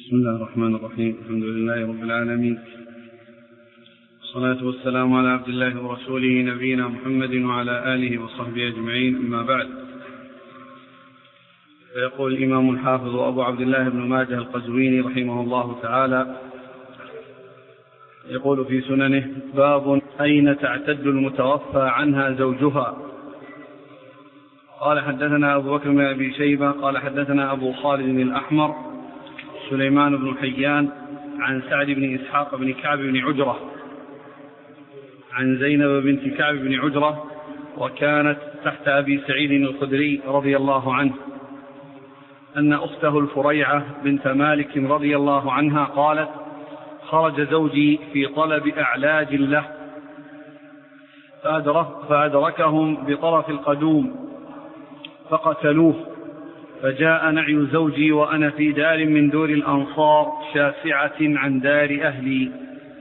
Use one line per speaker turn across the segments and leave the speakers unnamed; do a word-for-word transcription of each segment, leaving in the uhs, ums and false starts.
بسم الله الرحمن الرحيم. الحمد لله رب العالمين، والصلاة والسلام على عبد الله ورسوله نبينا محمد وعلى آله وصحبه أجمعين، أما بعد. فيقول الإمام الحافظ أبو عبد الله بن ماجه القزويني رحمه الله تعالى، يقول في سننه: باب أين تعتد المتوفى عنها زوجها. قال: حدثنا أبو بكر بن أبي شيبة قال حدثنا أبو خالد الأحمر سليمان بن حيان عن سعد بن إسحاق بن كعب بن عجرة عن زينب بنت كعب بن عجرة، وكانت تحت أبي سعيد الخدري رضي الله عنه، أن أخته الفريعة بنت مالك رضي الله عنها قالت: خرج زوجي في طلب أعلاج له فأدركهم بطرف القدوم فقتلوه، فجاء نعي زوجي وأنا في دار من دور الأنصار شاسعة عن دار أهلي،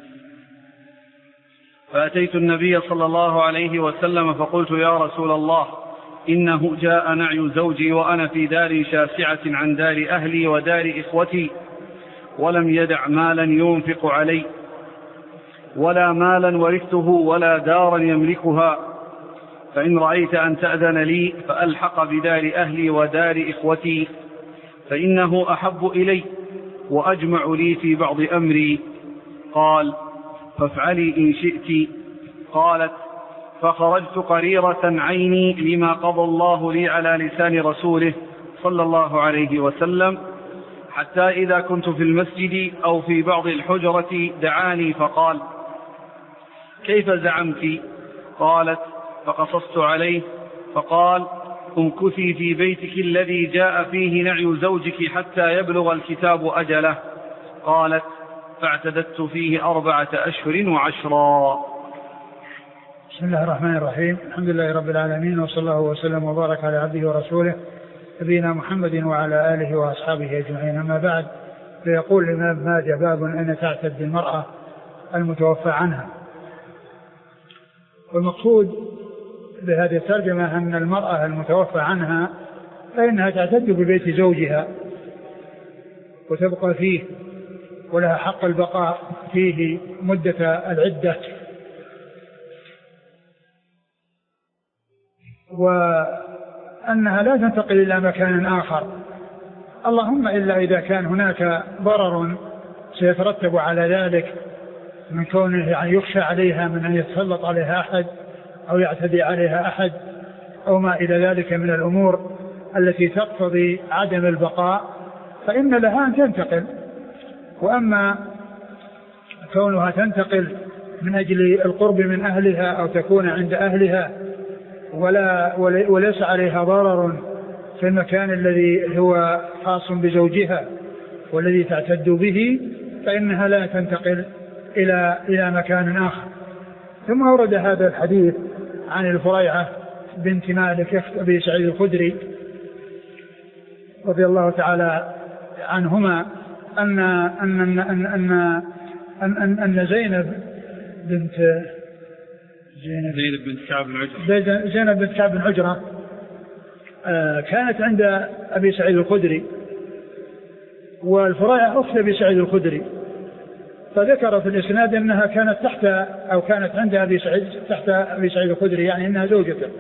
فأتيت النبي صلى الله عليه وسلم فقلت: يا رسول الله، إنه جاء نعي زوجي وأنا في دار شاسعة عن دار أهلي ودار إخوتي، ولم يدع مالا ينفق علي ولا مالا ورثته ولا دارا يملكها، فإن رأيت أن تأذن لي فألحق بدار أهلي ودار إخوتي، فإنه أحب إلي وأجمع لي في بعض أمري. قال: فافعلي إن شئت. قالت: فخرجت قريرة عيني لما قضى الله لي على لسان رسوله صلى الله عليه وسلم، حتى إذا كنت في المسجد أو في بعض الحجرة دعاني فقال: كيف زعمت؟ قالت: فقصصت عليه، فقال: امكثي في بيتك الذي جاء فيه نعي زوجك حتى يبلغ الكتاب أجله. قالت: فاعتددت فيه أربعة أشهر وعشرا.
بسم الله الرحمن الرحيم. الحمد لله رب العالمين، وصلى الله وسلم وبارك على عبده ورسوله نبينا محمد وعلى آله وأصحابه أجمعين، أما بعد. فيقول الإمام ماجه: باب أين تعتد المرأة المتوفى عنها. والمقصود بهذه الترجمة أن المرأة المتوفى عنها فإنها تعتد ببيت زوجها وتبقى فيه، ولها حق البقاء فيه مدة العدة، وأنها لا تنتقل إلى مكان آخر، اللهم إلا إذا كان هناك ضرر سيترتب على ذلك من كونه يعني يخشى عليها من أن يتسلط عليها أحد أو يعتدي عليها أحد أو ما إلى ذلك من الأمور التي تقتضي عدم البقاء، فإن لها أن تنتقل. وأما كونها تنتقل من أجل القرب من أهلها أو تكون عند أهلها ولا وليس عليها ضرر في المكان الذي هو خاص بزوجها والذي تعتد به، فإنها لا تنتقل إلى إلى مكان آخر. ثم أورد هذا الحديث عن الفريعة بنت مالك أخت أبي سعيد الخدري رضي الله تعالى عنهما أن أن أن أن أن, أن, أن زينب بنت
زينب, زينب بنت كعب بن عجرة
زينب بنت كعب بن عجرة كانت عند أبي سعيد الخدري، والفريعة أخت أبي سعيد الخدري، فذكر في الإسناد أنها كانت تحت أو كانت عند أبي سعيد تحت أبي سعيد الخدري، يعني أنها زوجته،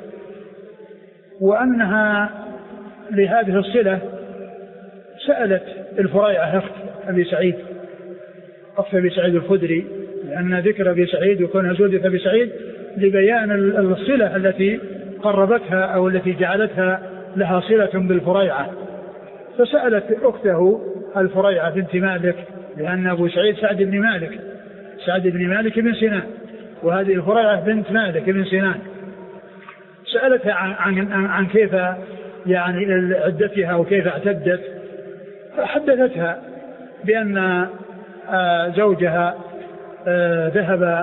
وأنها لهذه الصلة سألت الفريعة أخت أبي سعيد أخت أبي سعيد الخدري، لأن ذكر أبي سعيد وكونها زوجة أبي سعيد لبيان الصلة التي قربتها أو التي جعلتها لها صلة بالفريعة، فسألت أخته الفريعة بنت مالك، لأن أبو سعيد سعد بن مالك سعد بن مالك بن سنان، وهذه الفريعة بنت مالك بن سنان، سألتها عن, عن, عن كيف يعني عدتها وكيف اعتدت، فحدثتها بأن زوجها ذهب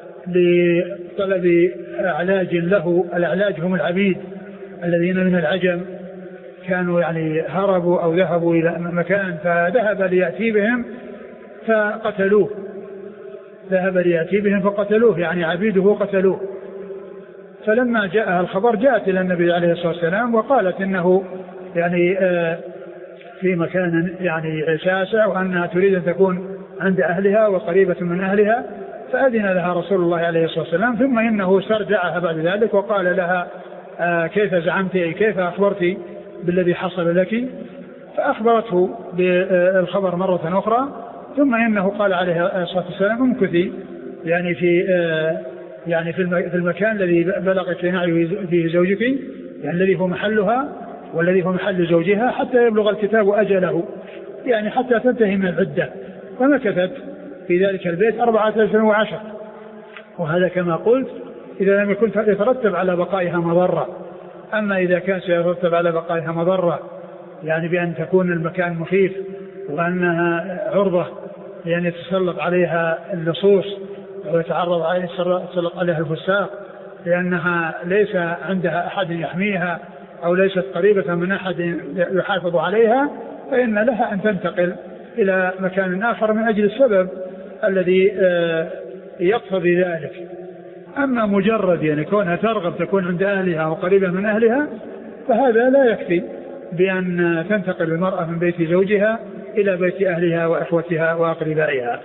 لطلب علاج له. العلاج هم العبيد الذين من العجم كانوا يعني هربوا أو ذهبوا إلى مكان، فذهب ليأتي بهم فقتلوه ذهب ليأتي بهم فقتلوه يعني عبيده قتلوه. فلما جاءها الخبر جاءت إلى النبي عليه الصلاة والسلام وقالت إنه يعني في مكان يعني شاسع وأنها تريد أن تكون عند أهلها وقريبة من أهلها، فأذن لها رسول الله عليه الصلاة والسلام. ثم إنه استرجعها بعد ذلك وقال لها آه كيف زعمت كيف أخبرت بالذي حصل لك، فأخبرته بالخبر مرة أخرى. ثم إنه قال عليه الصلاة والسلام امكثي يعني في آه يعني في المكان الذي بلغت نعي فيه زوجك، يعني الذي هو محلها والذي هو محل زوجها، حتى يبلغ الكتاب أجله، يعني حتى تنتهي من العدة. فمكثت في ذلك البيت أربعة أشهر وعشر. وهذا كما قلت إذا لم يكن يترتب على بقائها مضرة. أما إذا كان سيترتب على بقائها مضرة يعني بأن تكون المكان مخيف وأنها عرضة يعني يتسلط عليها اللصوص ويتعرض عليها يتسلط عليها الفساق لأنها ليس عندها أحد يحميها أو ليست قريبة من أحد يحافظ عليها، فإن لها أن تنتقل إلى مكان آخر من أجل السبب الذي يقتضي ذلك. أما مجرد يعني كونها ترغب تكون عند أهلها وقريبة من أهلها فهذا لا يكفي بأن تنتقل المرأة من بيت زوجها إلى بيت أهلها وأخوتها وأقربائها.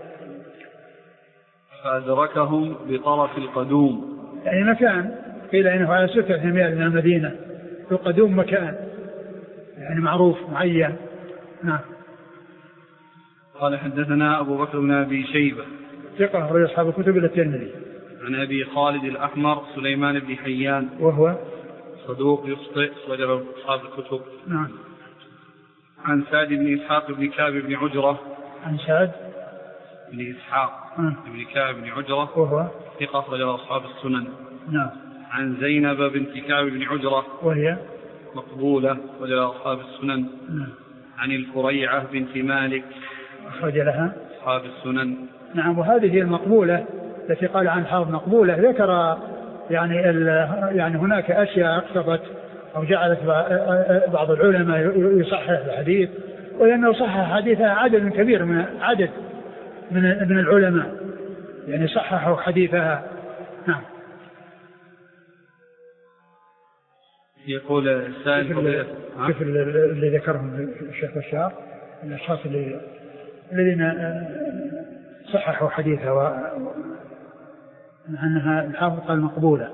فأدركهم بطرف القدوم،
يعني مكان قيل إنه على ستة ميال من المدينة. القدوم مكان يعني معروف معين. نعم.
قال حدثنا أبو بكر بن أبي شيبة
ثقة رجل أصحاب الكتب إلى الترمذي.
عن أبي خالد الأحمر سليمان بن حيان
وهو
صدوق يخطئ رجل أصحاب الكتب.
نعم.
عن سعد بن إسحاق بن كعب بن عجرة
عن سعد
بن إسحاق
آه.
بن كعب بن عجرة
وهو
ثقة رجل أصحاب السنن.
نعم.
عن زينب بنت كعب بن عجرة
وهي
مقبولة رجل أصحاب السنن.
نعم.
عن الفريعة بنت مالك
أخرج لها
أصحاب السنن.
نعم. وهذه المقبولة التي قال عن حافظ مقبولة ذكر يعني يعني هناك أشياء اقتضت أو جعلت بعض العلماء يصحح الحديث، ولأنه صحح حديثها عدد كبير من عدد من من العلماء يعني صححوا حديثها. نعم.
يقول السائل
كيف اللي ذكرهم الشيخ بشار الأشخاص اللي الذين صححوا حديثها وأنها الحافظ قال مقبولة.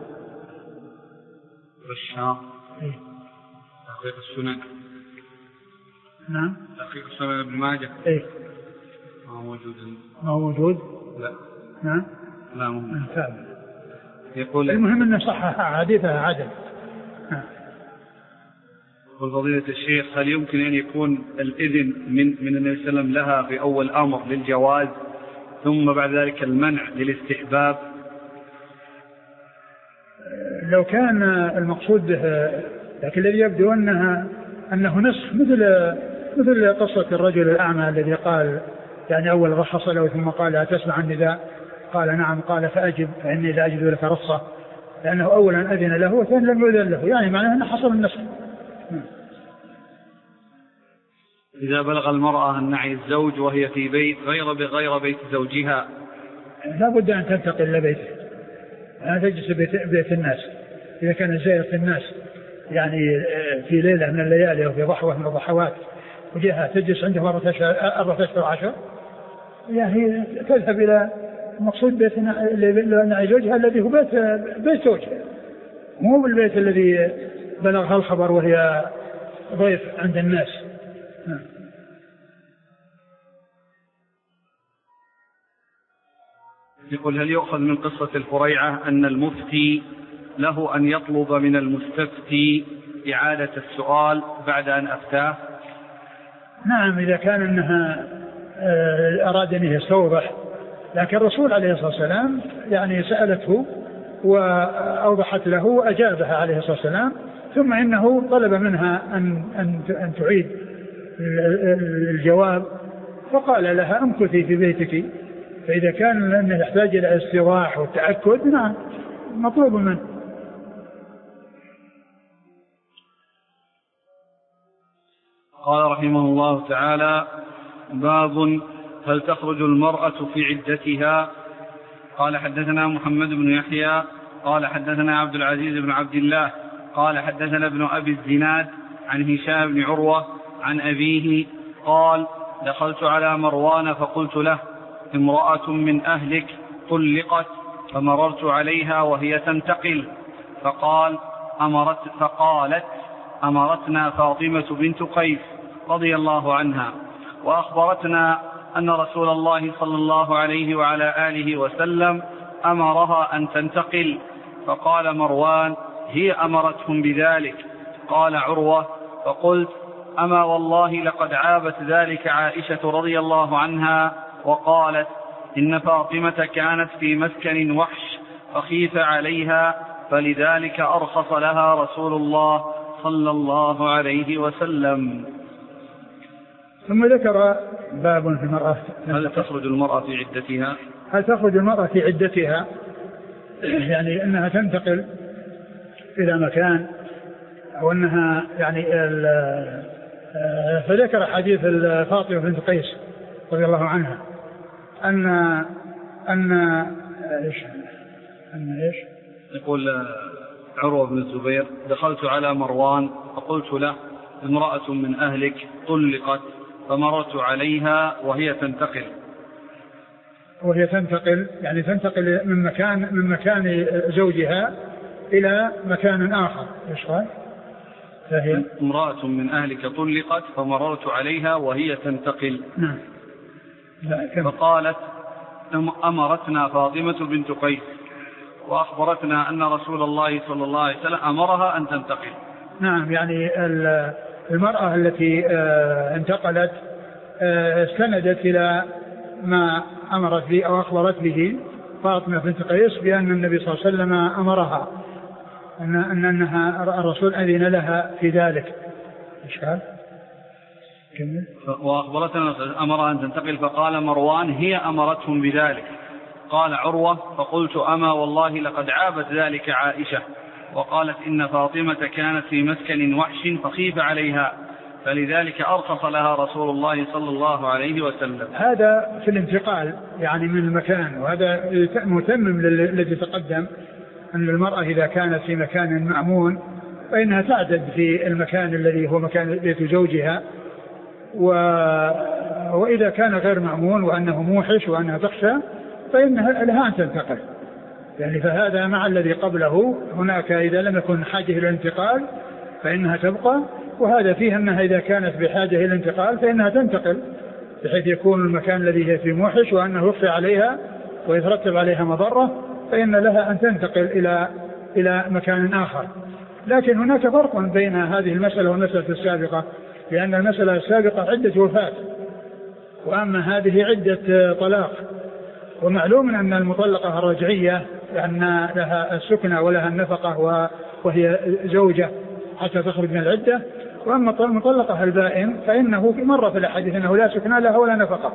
بشار تحقيق السنن.
نعم.
تحقيق السنن ابن ماجه.
ايه
ما هو موجود.
ما هو موجود.
لا.
نعم.
لا موجود.
يقول المهم أنه صحح حديثها عدل.
فضيلة الشيخ هل يمكن أن يكون الإذن من من النبي صلى الله عليه وسلم لها في أول أمر للجواز ثم بعد ذلك المنع للاستحباب؟
لو كان المقصود به، لكن الذي يبدو أنها أنه نسخ مثل مثل قصة الرجل الأعمى الذي قال يعني أول رخص له ثم قال أتسمع النداء؟ قال نعم. قال فأجب فإني لا أجد لك رخصة، لأنه أولا أذن له وثانيا لم يؤذن له، يعني معناه أنه حصل النسخ.
إذا بلغ المرأة النعي الزوج وهي في بيت غير بغير بيت زوجها
لا بد أن تنتقل إلى بيته، لا تجلس بيت, بيت الناس. إذا كان زائر في الناس يعني في ليلة من الليالي أو في ضحوة من الضحوات وجهها تجلس عنده مرة أربعة أشهر وعشر، يعني تذهب إلى المقصود بيت نعي زوجها الذي هو بيت بيت زوجها، مو بالبيت الذي بلغها الخبر وهي ضيف عند الناس.
يقول هل يؤخذ من قصة الفريعة أن المفتي له أن يطلب من المستفتي إعادة السؤال بعد أن أفتاه؟
نعم، إذا كان أنها أراد أن يستوضح، لكن الرسول عليه الصلاة والسلام يعني سألته وأوضحت له وأجابها عليه الصلاة والسلام، ثم إنه طلب منها أن, أن, أن تعيد الجواب، فقال لها امكثي في بيتك. فإذا كان أنه يحتاج إلى استيضاح والتأكد نعم مطلوب منه.
قال رحمه الله تعالى: باب هل تخرج المرأة في عدتها؟ قال حدثنا محمد بن يحيى قال حدثنا عبد العزيز بن عبد الله قال حدثنا ابن أبي الزناد عن هشام بن عروة عن أبيه قال: دخلت على مروان فقلت له: امرأة من أهلك طلقت، فمررت عليها وهي تنتقل، فقال أمرت فقالت: أمرتنا فاطمة بنت قيس رضي الله عنها وأخبرتنا أن رسول الله صلى الله عليه وعلى آله وسلم أمرها أن تنتقل. فقال مروان: هي أمرتهم بذلك. قال عروة: فقلت: أما والله لقد عابت ذلك عائشة رضي الله عنها وقالت: إن فاطمة كانت في مسكن وحش فخيف عليها، فلذلك أرخص لها رسول الله صلى الله عليه وسلم.
ثم ذكر باب في المرأة:
هل تخرج المرأة في عدتها؟
هل تخرج المرأة في عدتها؟ يعني أنها تنتقل إلى مكان، أو أنها يعني فذكر حديث فاطمة بنت قيس رضي الله عنها أن أن إيش أن إيش
يقول عروة بن الزبير: دخلت على مروان فقلت له: امرأة من أهلك طلقت، فمررت عليها وهي تنتقل.
وهي تنتقل يعني تنتقل من مكان من مكان زوجها إلى مكان آخر. إيش قال؟ فهي
امرأة من أهلك طلقت فمررت عليها وهي تنتقل.
نعم.
فقالت: أمرتنا فاطمة بنت قيس وأخبرتنا أن رسول الله صلى الله عليه وسلم أمرها أن تنتقل.
نعم، يعني المرأة التي انتقلت استندت إلى ما أمرت به أو أخبرت به فاطمة بنت قيس بأن النبي صلى الله عليه وسلم أمرها أن أن أنها الرسول أذن لها في ذلك. إيش قال؟ كمل.
وأخبرتنا أمرها أن تنتقل. فقال مروان: هي أمرتهم بذلك. قال عروة: فقلت: أما والله لقد عابت ذلك عائشة وقالت: إن فاطمة كانت في مسكن وحش فخيف عليها، فلذلك أرخص لها رسول الله صلى الله عليه وسلم.
هذا في الانتقال يعني من المكان، وهذا متمم للذي تقدم أن المرأة إذا كانت في مكان مأمون فإنها تعدد في المكان الذي هو مكان بيت زوجها، و... وإذا كان غير مأمون وأنه موحش وأنها تخشى فإنها لها أن تنتقل. يعني فهذا مع الذي قبله. هناك إذا لم يكن حاجة إلى الانتقال فإنها تبقى، وهذا فيه أنها إذا كانت بحاجة إلى الانتقال فإنها تنتقل، بحيث يكون المكان الذي هي فيه موحش وأنه يخفى عليها ويترتب عليها مضرة، فإن لها أن تنتقل إلى إلى مكان آخر. لكن هناك فرق بين هذه المسألة والمسألة السابقة، لأن المسألة السابقة عدة وفاة، وأما هذه عدة طلاق. ومعلوم أن المطلقة الرجعية لأن لها السكنة ولها النفقة وهي زوجة حتى تخرج من العدة، وأما المطلقة البائن فإنه مر في الحديث أنه لا سكنة لها ولا نفقة.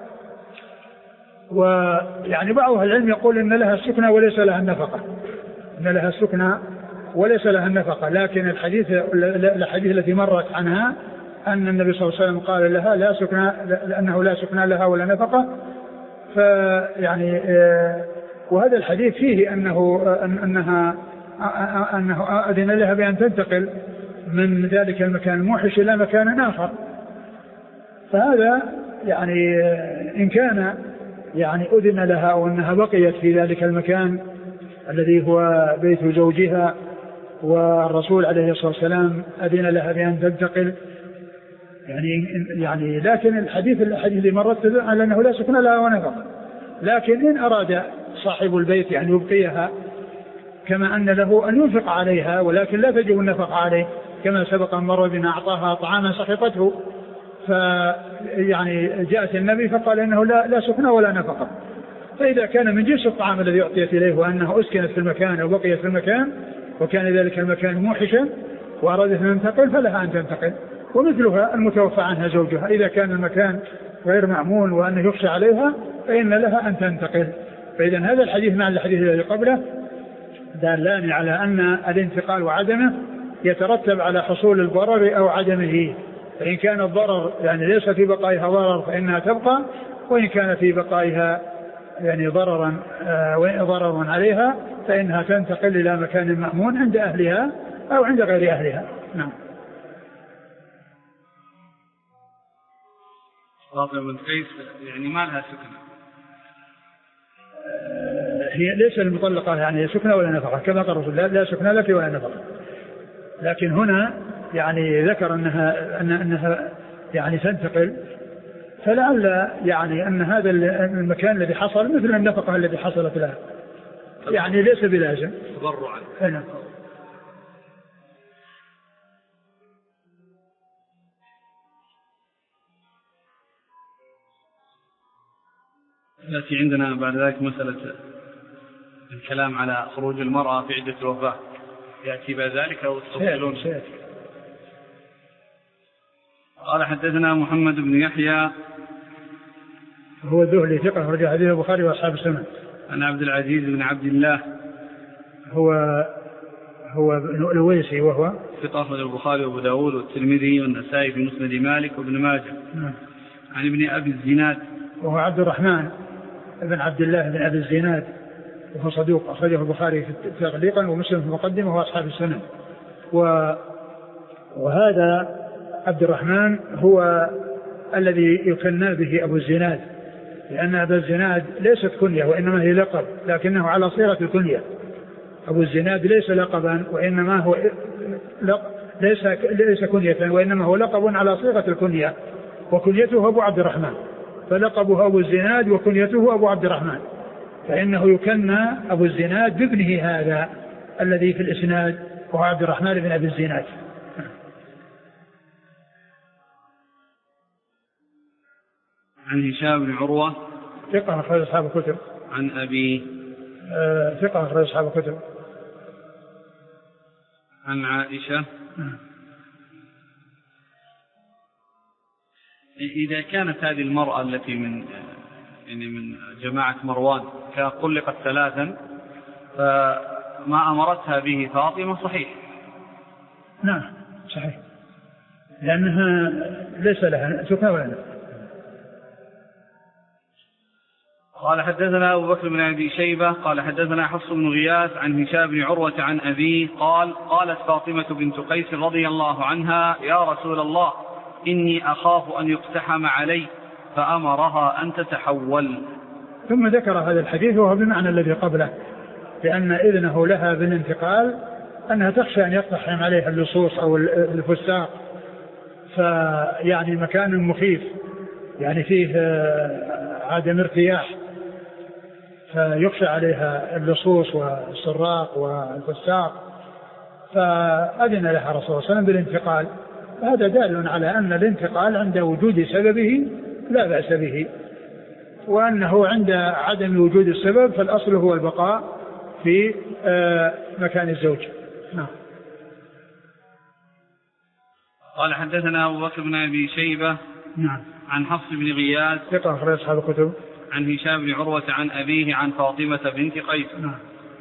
ويعني بعض أهل العلم يقول إن لها السكنة وليس لها النفقة، إن لها السكنة وليس لها النفقة، لكن الحديث الحديث التي مرت عنها أن النبي صلى الله عليه وسلم قال لها لا سكنة، لأنه لا سكنة لها ولا نفقة. فيعني وهذا الحديث فيه أنه أنها أنه أذن لها بأن تنتقل من ذلك المكان الموحش إلى مكان آخر. فهذا يعني إن كان يعني أذن لها وأنها بقيت في ذلك المكان الذي هو بيت زوجها والرسول عليه الصلاة والسلام أذن لها بأن تنتقل، يعني يعني لكن الحديث الحديث اللي مرت على أنه لا سكن لها ونفقة. لكن إن أراد صاحب البيت يعني يبقيها كما أن له أن ينفق عليها ولكن لا تجب النفقة عليه، كما سبق مر بنا أعطاها طعاما سخطته، فيعني جاءت النبي فقال إنه لا, لا سكن ولا نفقة. فإذا كان من جنس الطعام الذي أعطيت إليه وأنه أسكنت في المكان أو بقيت في المكان وكان ذلك المكان موحشا وأرادت أن تنتقل فلها أن تنتقل. ومثلها المتوفى عنها زوجها، إذا كان المكان غير مأمون وأنه يخشى عليها فإن لها أن تنتقل. فإذا هذا الحديث مع الحديث الذي قبله دالان على أن الانتقال وعدمه يترتب على حصول الضرر أو عدمه. فإن كان الضرر يعني ليس في بقائها ضرر فإنها تبقى، وإن كان في بقائها يعني ضررا آه ضرر عليها فإنها تنتقل إلى مكان مأمون عند أهلها أو عند غير أهلها. نعم.
فاطمة بنت قيس يعني ما لها سكنة؟
هي ليس المطلقة يعني سكنة ولا نفقة، كما قال الرسول لا, لا سكنة لك ولا نفقة. لكن هنا يعني ذكر أنها, أن أنها يعني تنتقل، فلعل يعني أن هذا المكان الذي حصل مثل النفقة التي حصلت لها، يعني ليس بلازم
تبرعا.
هنا.
التي عندنا بعد ذلك مسألة الكلام على خروج المرأة في عدة الوفاة، يأتي بعد ذلك أو تفصلون؟ قال حدثنا محمد بن يحيى
هو الذهلي ثقة أخرج حديث البخاري وأصحاب السنن.
عن عبد العزيز بن عبد الله
هو هو الويسي وهو
ثقة أخرج البخاري وأبو داود والترمذي والنسائي في مسند مالك وابن ماجه.
نعم.
عن ابن أبي الزناد
وهو عبد الرحمن بن عبد الله بن أبي الزناد وهو صدوق أخرجه البخاري تعليقا ومسلم في المقدمة وأصحاب السنن. وهذا عبد الرحمن هو الذي يكنى به أبو الزناد، لأن أبو الزناد ليست كنية وإنما هي لقب، لكنه على صيغة الكنية. أبو الزناد ليس لقبا وإنما هو ليس ليس كنية وإنما هو لقب على صيغة الكنية، وكنيته أبو عبد الرحمن، فلقبه أبو الزناد وكنيته أبو عبد الرحمن، فإنه يكنى أبو الزناد بابنه هذا الذي في الإسناد وهو عبد الرحمن بن أبي الزناد.
عن هشام بن عروة
ثقة أخرج أصحاب الكتب.
عن أبي
آه ثقة أخرج أصحاب الكتب.
عن عائشة.
آه.
إذا كانت هذه المرأة التي من يعني من جماعة مروان كانت طلقت ثلاثا فما أمرتها به فاطمة صحيح؟
نعم صحيح، لأنها ليس لها سكنة ولا نفقة.
قال حدثنا أبو بكر بن أبي شيبة قال حدثنا حفص بن غياث عن هشام بن عروة عن أبيه قال قالت فاطمة بنت قيس رضي الله عنها يا رسول الله إني أخاف أن يقتحم علي فأمرها أن تتحول.
ثم ذكر هذا الحديث وهو بمعنى الذي قبله، لأن إذنه لها بالانتقال أنها تخشى أن يقتحم عليها اللصوص أو الفساق، فيعني مكان مخيف يعني فيه عدم ارتياح، فيخشى عليها اللصوص والسراق والفساق، فأذن لها رسول الله صلى الله عليه وسلم بالانتقال. هذا دال على أن الانتقال عند وجود سببه لا بأس به، وأنه عند عدم وجود السبب فالأصل هو البقاء في مكان الزوج. نعم.
قال حدثنا أبو بكر بن أبي شيبة
نعم
عن حفص بن غياث
ثقة أخرج أصحاب الكتب.
عن هشام بن عروة عن أبيه عن فاطمة بنت قيس.
نعم.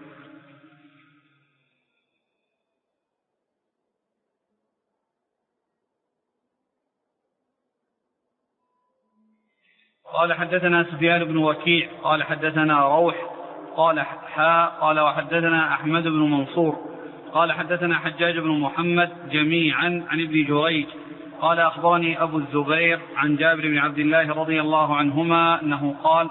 قال حدثنا سفيان بن وكيع قال حدثنا روح قال حاء قال وحدثنا أحمد بن منصور قال حدثنا حجاج بن محمد جميعا عن ابن جريج قال أخبرني أبو الزبير عن جابر بن عبد الله رضي الله عنهما أنه قال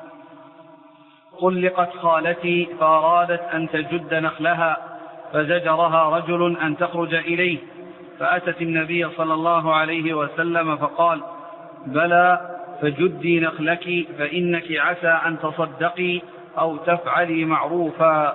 طلقت خالتي فأرادت أن تجد نخلها فزجرها رجل أن تخرج إليه فأتت النبي صلى الله عليه وسلم فقال بلى فجدي نخلك فإنك عسى أن تصدقي أو تفعلي معروفا.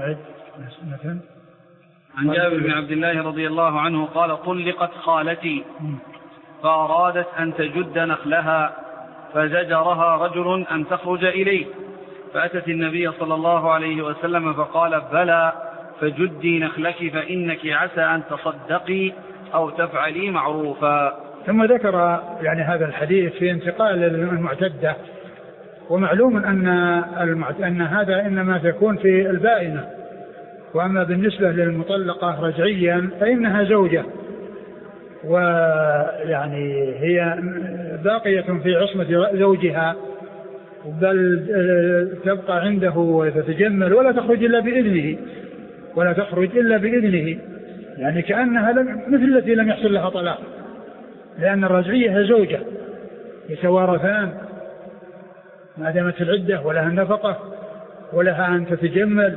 عن جابر بن عبد الله رضي الله عنه قال طلقت خالتي فأرادت أن تجد نخلها فزجرها رجل أن تخرج إليه فأتت النبي صلى الله عليه وسلم فقال بلى فجدي نخلك فإنك عسى أن تصدقي أو تفعلي معروفا.
ثم ذكر يعني هذا الحديث في انتقال المعتدة، ومعلوم أن, المعت... أن هذا إنما تكون في البائنة، وأما بالنسبة للمطلقة رجعيا فإنها زوجة، ويعني هي باقية في عصمة زوجها، بل تبقى عنده وتتجمل ولا تخرج إلا بإذنه ولا تخرج إلا بإذنه، يعني كأنها لم... مثل التي لم يحصل لها طلاق، لأن الرجعية هي زوجة يتوارثان ما دامت العدة ولها النفقة ولها أن تتجمل،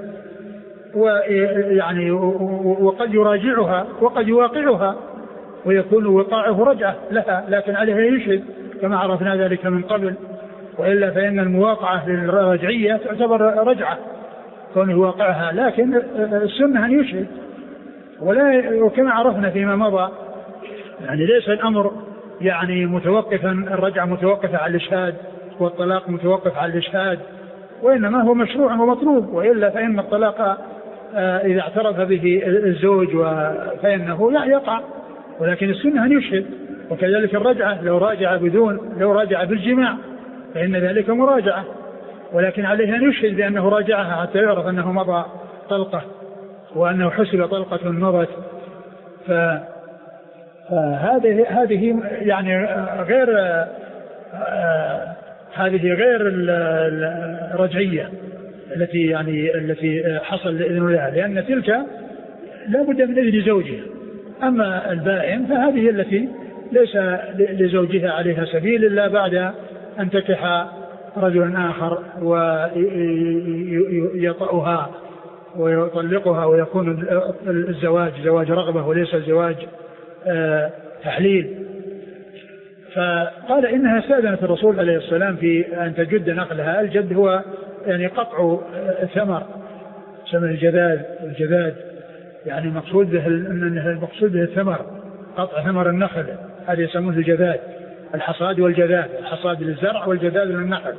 ويعني وقد يراجعها وقد يواقعها ويكون وقاعه رجعة لها، لكن عليها يشهد كما عرفنا ذلك من قبل، وإلا فإن المواقعة للرجعية تعتبر رجعة كونه واقعها، لكن السنة أن يشهد. ولا وكما عرفنا فيما مضى يعني ليس الأمر يعني متوقفا، الرجعة متوقفة على الإشهاد والطلاق متوقف على الإشهاد، وإنما هو مشروع ومطلوب، وإلا فإن الطلاق إذا اعترف به الزوج فإنه يقع، ولكن السنة أن يشهد. وكذلك الرجعة لو راجع بدون لو راجع بالجماع فإن ذلك مراجعة، ولكن عليه أن يشهد بأنه راجعها حتى يعرف أنه مضى طلقة وأنه حسب طلقة مضت. فهذه هذه يعني غير هذه غير الرجعية التي يعني التي حصل الإذن لها، لأن تلك لا بد من إذن زوجها. أما البائن فهذه التي ليس لزوجها عليها سبيل إلا بعد أن تنكح رجل آخر ويطأها ويطلقها ويكون الزواج زواج رغبة وليس الزواج تحليل. فقال إنها استأذنت الرسول عليه السلام في أن تجد نقلها. الجد هو يعني قطع ثمر سمى الجذاذ الجذاذ يعني مقصود به المقصود به الثمر، قطع ثمر النخل، هذا يسمونه الجذاذ، الحصاد والجذاذ، الحصاد للزرع والجذاذ للنخل.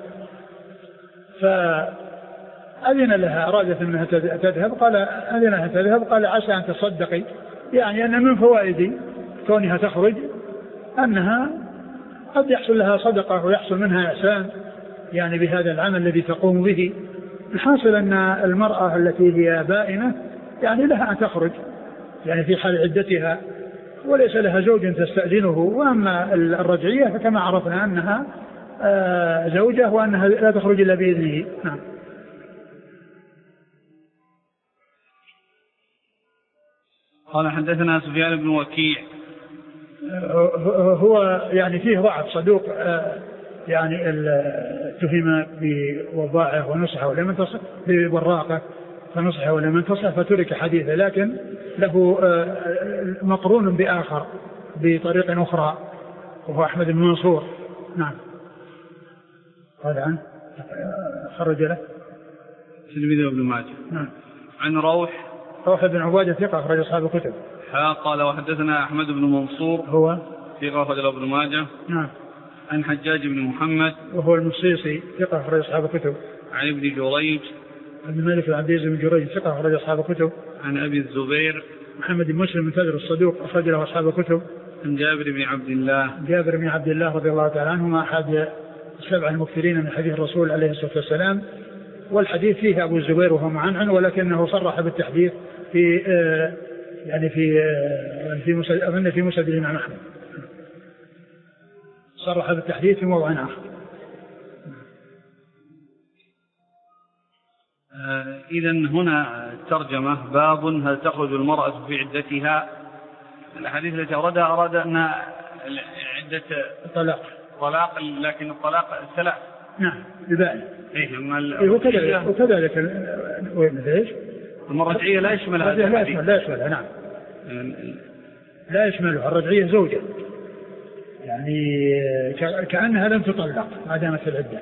فأذن لها، أرادت أنها تذهب، قال أذنها تذهب، قال عسى أن تصدقي، يعني أن من فوائد كونها تخرج أنها قد يحصل لها صدقة ويحصل منها إحسان يعني بهذا العمل الذي تقوم به. الحاصل أن المرأة التي هي بائنة يعني لها أن تخرج يعني في حال عدتها وليس لها زوج تستأذنه. وأما الرجعية فكما عرفنا أنها زوجة وأنها لا تخرج إلا بإذنه. نعم.
قال حدثنا سفيان بن وكيع
هو يعني فيه ضعف، صدوق يعني اتهم بوضاعه ونصحه ولم ينتصح، بوراقه فنصحه ولم ينتصح فترك حديثه، لكن له مقرون بآخر بطريق أخرى وهو أحمد بن منصور. نعم. قال عنه خرج له
تلميذه ابن ماجه.
نعم.
عن روح
روح بن عبادة ثقة أخرج أصحاب الكتب.
قال وحدثنا أحمد بن منصور
هو
ثقة أخرج له ابن ماجه.
نعم.
عن حجاج بن محمد
وهو المصيصي ثقة أخرج أصحاب الكتب.
عن ابن جريج
عن مالك بن عبد العزيز بن جريج ثقة أخرج أصحاب الكتب.
عن أبي الزبير
محمد بن مسلم المنتظر الصدوق أخرج له أصحاب الكتب.
عن جابر بن عبد الله
جابر بن عبد الله رضي الله تعالى عنهما أحد السبع المكثرين من حديث الرسول عليه الصلاة والسلام، والحديث فيه أبو الزبير وهو معنعن، ولكنه صرح بالتحديث في آه يعني في آه في مسد أظن في مسد الإمام أحمد، صرح بالتحديث في موضع آخر.
آه إذا هنا الترجمة باب هل تخرج المرأة في عدتها. الحديث التي أرادها أراد أن عدة
طلاق
طلاق لكن الطلاق ثلاث.
نعم ببائن.
إيه
وكذلك وكذلك ايش؟
المرجعية لا يشملها
لا يشمل لا يشملها نعم لا يشملها. الرجعية زوجة يعني كأنها لم تطلق ما دامت في العدة.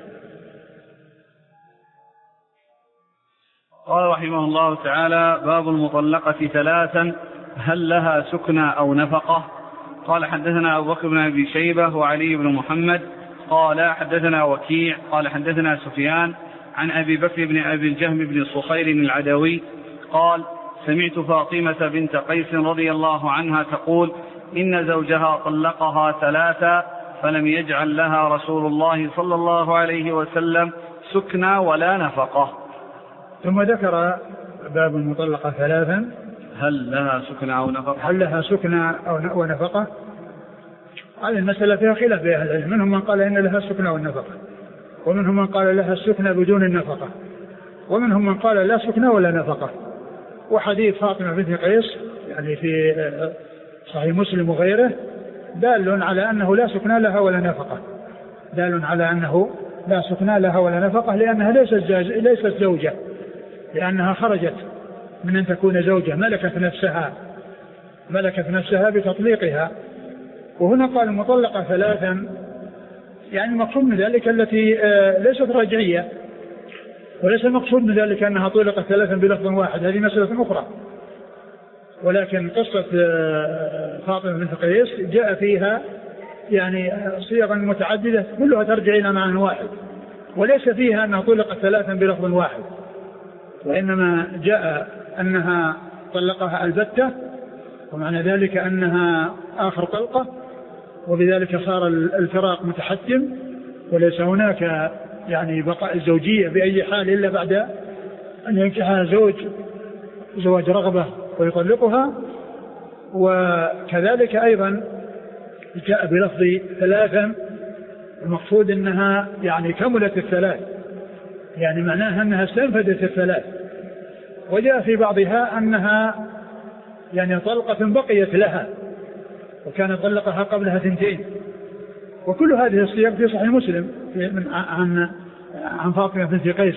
قال رحمه الله تعالى باب المطلقة ثلاثا هل لها سكنى أو نفقة. قال حدثنا أبو بكر بن أبي شيبة وعلي بن محمد قال حدثنا وكيع قال حدثنا سفيان عن أبي بكر بن أبي الجهم بن صخير العدوي قال سمعت فاطمة بنت قيس رضي الله عنها تقول إن زوجها طلقها ثلاثا فلم يجعل لها رسول الله صلى الله عليه وسلم سكنى ولا نفقة.
ثم ذكر باب المطلقة ثلاثا
هل لها سكنى أو نفقة.
هل لها سكنى أو نفقة. هذه المسألة فيها خلاف بين أهل العلم، منهم من قال إن لها السكنى والنفقة، ومنهم من قال لها السكنى بدون النفقة، ومنهم من قال لا سكنى ولا نفقة. وحديث فاطمة بنت قيس يعني في صحيح مسلم وغيره دال على أنه لا سكنى لها ولا نفقة، دال على أنه لا سكنى لها ولا نفقة، لأنها ليست ليست زوجة، لأنها خرجت من أن تكون زوجة، ملكت نفسها ملكت نفسها بتطليقها. وهنا قال المطلقة ثلاثا، يعني المقصود من ذلك التي ليست رجعية، وليس المقصود من ذلك أنها طلقت ثلاثا بلفظ واحد، هذه مسألة أخرى. ولكن قصة فاطمة بنت قيس جاء فيها يعني صيغ متعددة كلها ترجع إلى معنى واحد، وليس فيها أنها طلقت ثلاثا بلفظ واحد، وإنما جاء أنها طلقها البتة، ومعنى ذلك أنها آخر طلقة، وبذلك صار الفراق متحتم، وليس هناك يعني بقاء الزوجية بأي حال إلا بعد أن ينكحها زوج زواج رغبة ويطلقها. وكذلك أيضا جاء بلفظ ثلاثا، المقصود أنها يعني كملت الثلاث، يعني معناها أنها استنفدت الثلاث. وجاء في بعضها أنها يعني طلقة بقيت لها، وكان طلقها قبلها ثنتين. وكل هذه الصيغ في صحيح مسلم من عن عن فاطمة بنت قيس.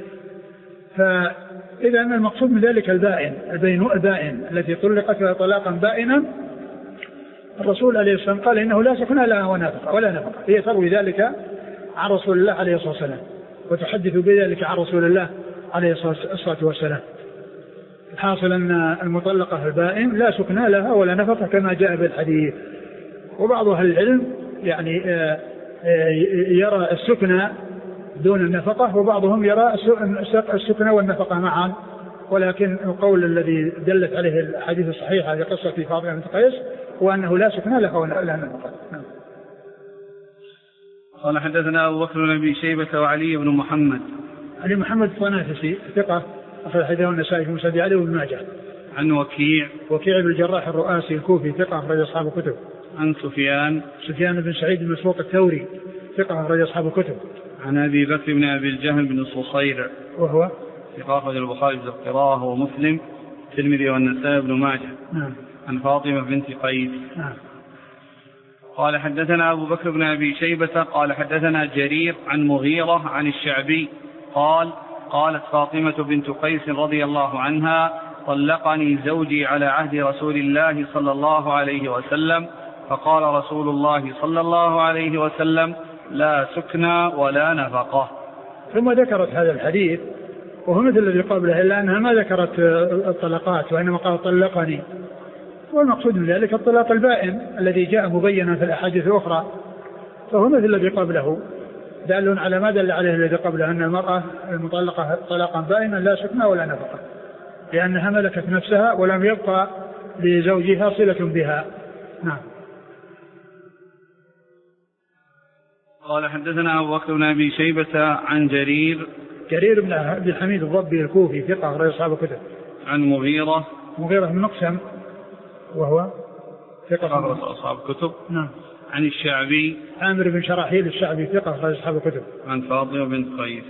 فإذا أن المقصود من ذلك البائن البين البائن التي طلقت طلاقا بائنا، الرسول عليه الصلاة والسلام قال إنه لا سكن لها ونفقة ولا نفقة، هي تروي ذلك عن رسول الله عليه الصلاة والسلام، وتحدث بذلك عن رسول الله عليه الصلاة والسلام. الحاصل أن المطلقة البائن لا سكن لها ولا نفقة كما جاء بالحديث. وبعض أهل العلم يعني يرى السكن دون النفقة، وبعضهم يرى السكن والنفقة معا، ولكن القول الذي دلت عليه الحديث الصحيحة في قصة فاطمة بنت قيس هو أنه لا سكن لها ولا نفقة.
قال حدثنا أبو بكر بن أبي شيبة وعلي بن محمد.
علي محمد الطنافسي ثقة أخرج حديثه النسائي في مسند علي وابن ماجه.
عن وكيع
وكيع بن الجراح الرؤاسي الكوفي ثقة أخرج أصحاب الكتب.
عن سفيان
سفيان بن سعيد بن مسروق الثوري ثقة أخرج أصحاب الكتب.
عن أبي بكر بن أبي الجهم بن صخير
وهو
ثقة أخرج البخاري في القراءة ومسلم الترمذي والنسائي بن ماجه.
نعم.
عن فاطمة بنت قيس.
نعم.
قال حدثنا أبو بكر بن أبي شيبة قال حدثنا جرير عن مغيرة عن الشعبي قال قالت فاطمة بنت قيس رضي الله عنها طلقني زوجي على عهد رسول الله صلى الله عليه وسلم، فقال رسول الله صلى الله عليه وسلم لا سكنى ولا نفقة.
ثم ذكرت هذا الحديث وهو مثل الذي قبله، إلا أنها ما ذكرت الطلقات وإنما قال طلقني، والمقصود من ذلك الطلاق البائن الذي جاء مبينا في الأحاديث الأخرى، فهو مثل الذي قبله دال على ما دل عليه الذي قبله، أن المرأة المطلقة طلاقا بائنا لا سكنى ولا نفقة، لأنها ملكت نفسها ولم يبقى لزوجها صلة بها. نعم.
قال حدثنا أبو بكر بن أبي شيبة عن جرير
جرير بن عبد الحميد الضبي الكوفي ثقة أخرج أصحاب الكتب.
عن مغيرة
مغيرة بن مقسم وهو ثقة
أخرج أصحاب الكتب.
نعم.
عن الشعبي
عامر بن شراحيل الشعبي ثقة أخرج أصحاب الكتب.
عن فاطمة بنت قيس.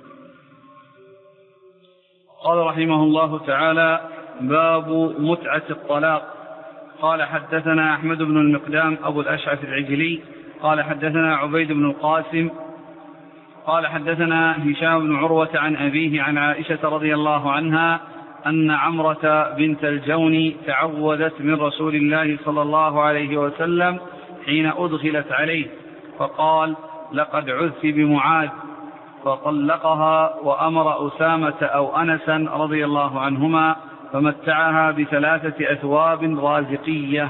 قال رحمه الله تعالى باب متعة الطلاق. قال حدثنا أحمد بن المقدام أبو الأشعث العجلي قال حدثنا عبيد بن القاسم قال حدثنا هشام بن عروة عن أبيه عن عائشة رضي الله عنها أن عمرة بنت الجون تعوذت من رسول الله صلى الله عليه وسلم حين أدخلت عليه فقال لقد عذت بمعاذ، فطلقها وأمر أسامة أو أنسا رضي الله عنهما فمتعها بثلاثة أثواب رازقية.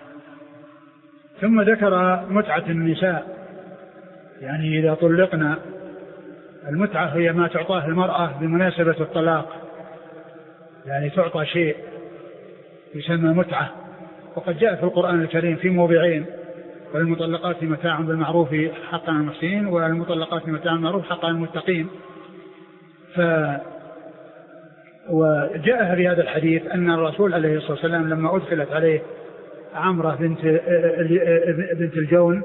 ثم ذكر متعة النساء، يعني إذا طلقنا المتعة هي ما تعطاه المرأة بمناسبة الطلاق، يعني تعطى شيء يسمى متعة. وقد جاء في القرآن الكريم في موضعين: والمطلقات متاع بالمعروف حقا على المحسنين، والمطلقات متاع بالمعروف حقا على المتقين. ف وجاء في هذا الحديث أن الرسول عليه الصلاة والسلام لما أدخلت عليه عمرة بنت بنت الجون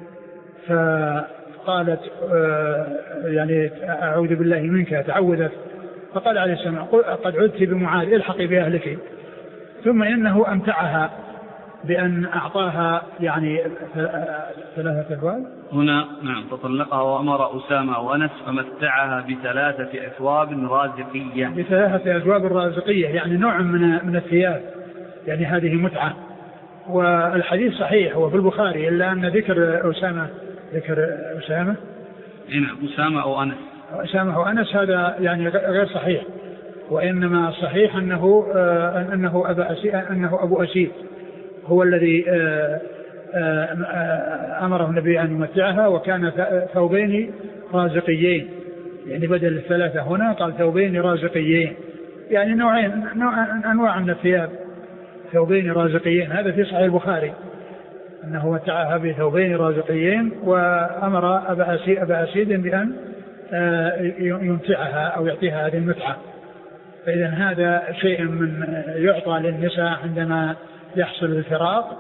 فقالت يعني أعوذ بالله منك، تعوذت، فقال عليه السلام قد عدت بمعاذ الحقي بأهلك، ثم إنه أمتعها بأن أعطاها يعني ثلاثة أثواب.
هنا نعم تطلقها وأمر أسامة وأنس فمتعها بثلاثة أثواب رازقية.
بثلاثة أثواب رازقية يعني نوع من من الثياب، يعني هذه متعة. والحديث صحيح وفي البخاري إلا أن ذكر أسامة ذكر أسامة
نعم أسامة أو أنس
أسامة وأنس هذا يعني غير صحيح، وإنما الصحيح أنه آه أنه أبا أسيد أنه أبو أسيد هو الذي آه آه أمره النبي أن يمتعها، وكان ثوبين رازقيين، يعني بدل الثلاثة هنا قال ثوبين رازقيين، يعني نوعين نوع أنواع من الثياب، ثوبين رازقيين. هذا في صحيح البخاري أنه متعها بثوبين رازقيين، وأمر أبا أسيد, أبا أسيد بأن يمتعها أو يعطيها هذه المتعة. فإذا هذا شيء من يعطى للنساء عندما يحصل الفراق،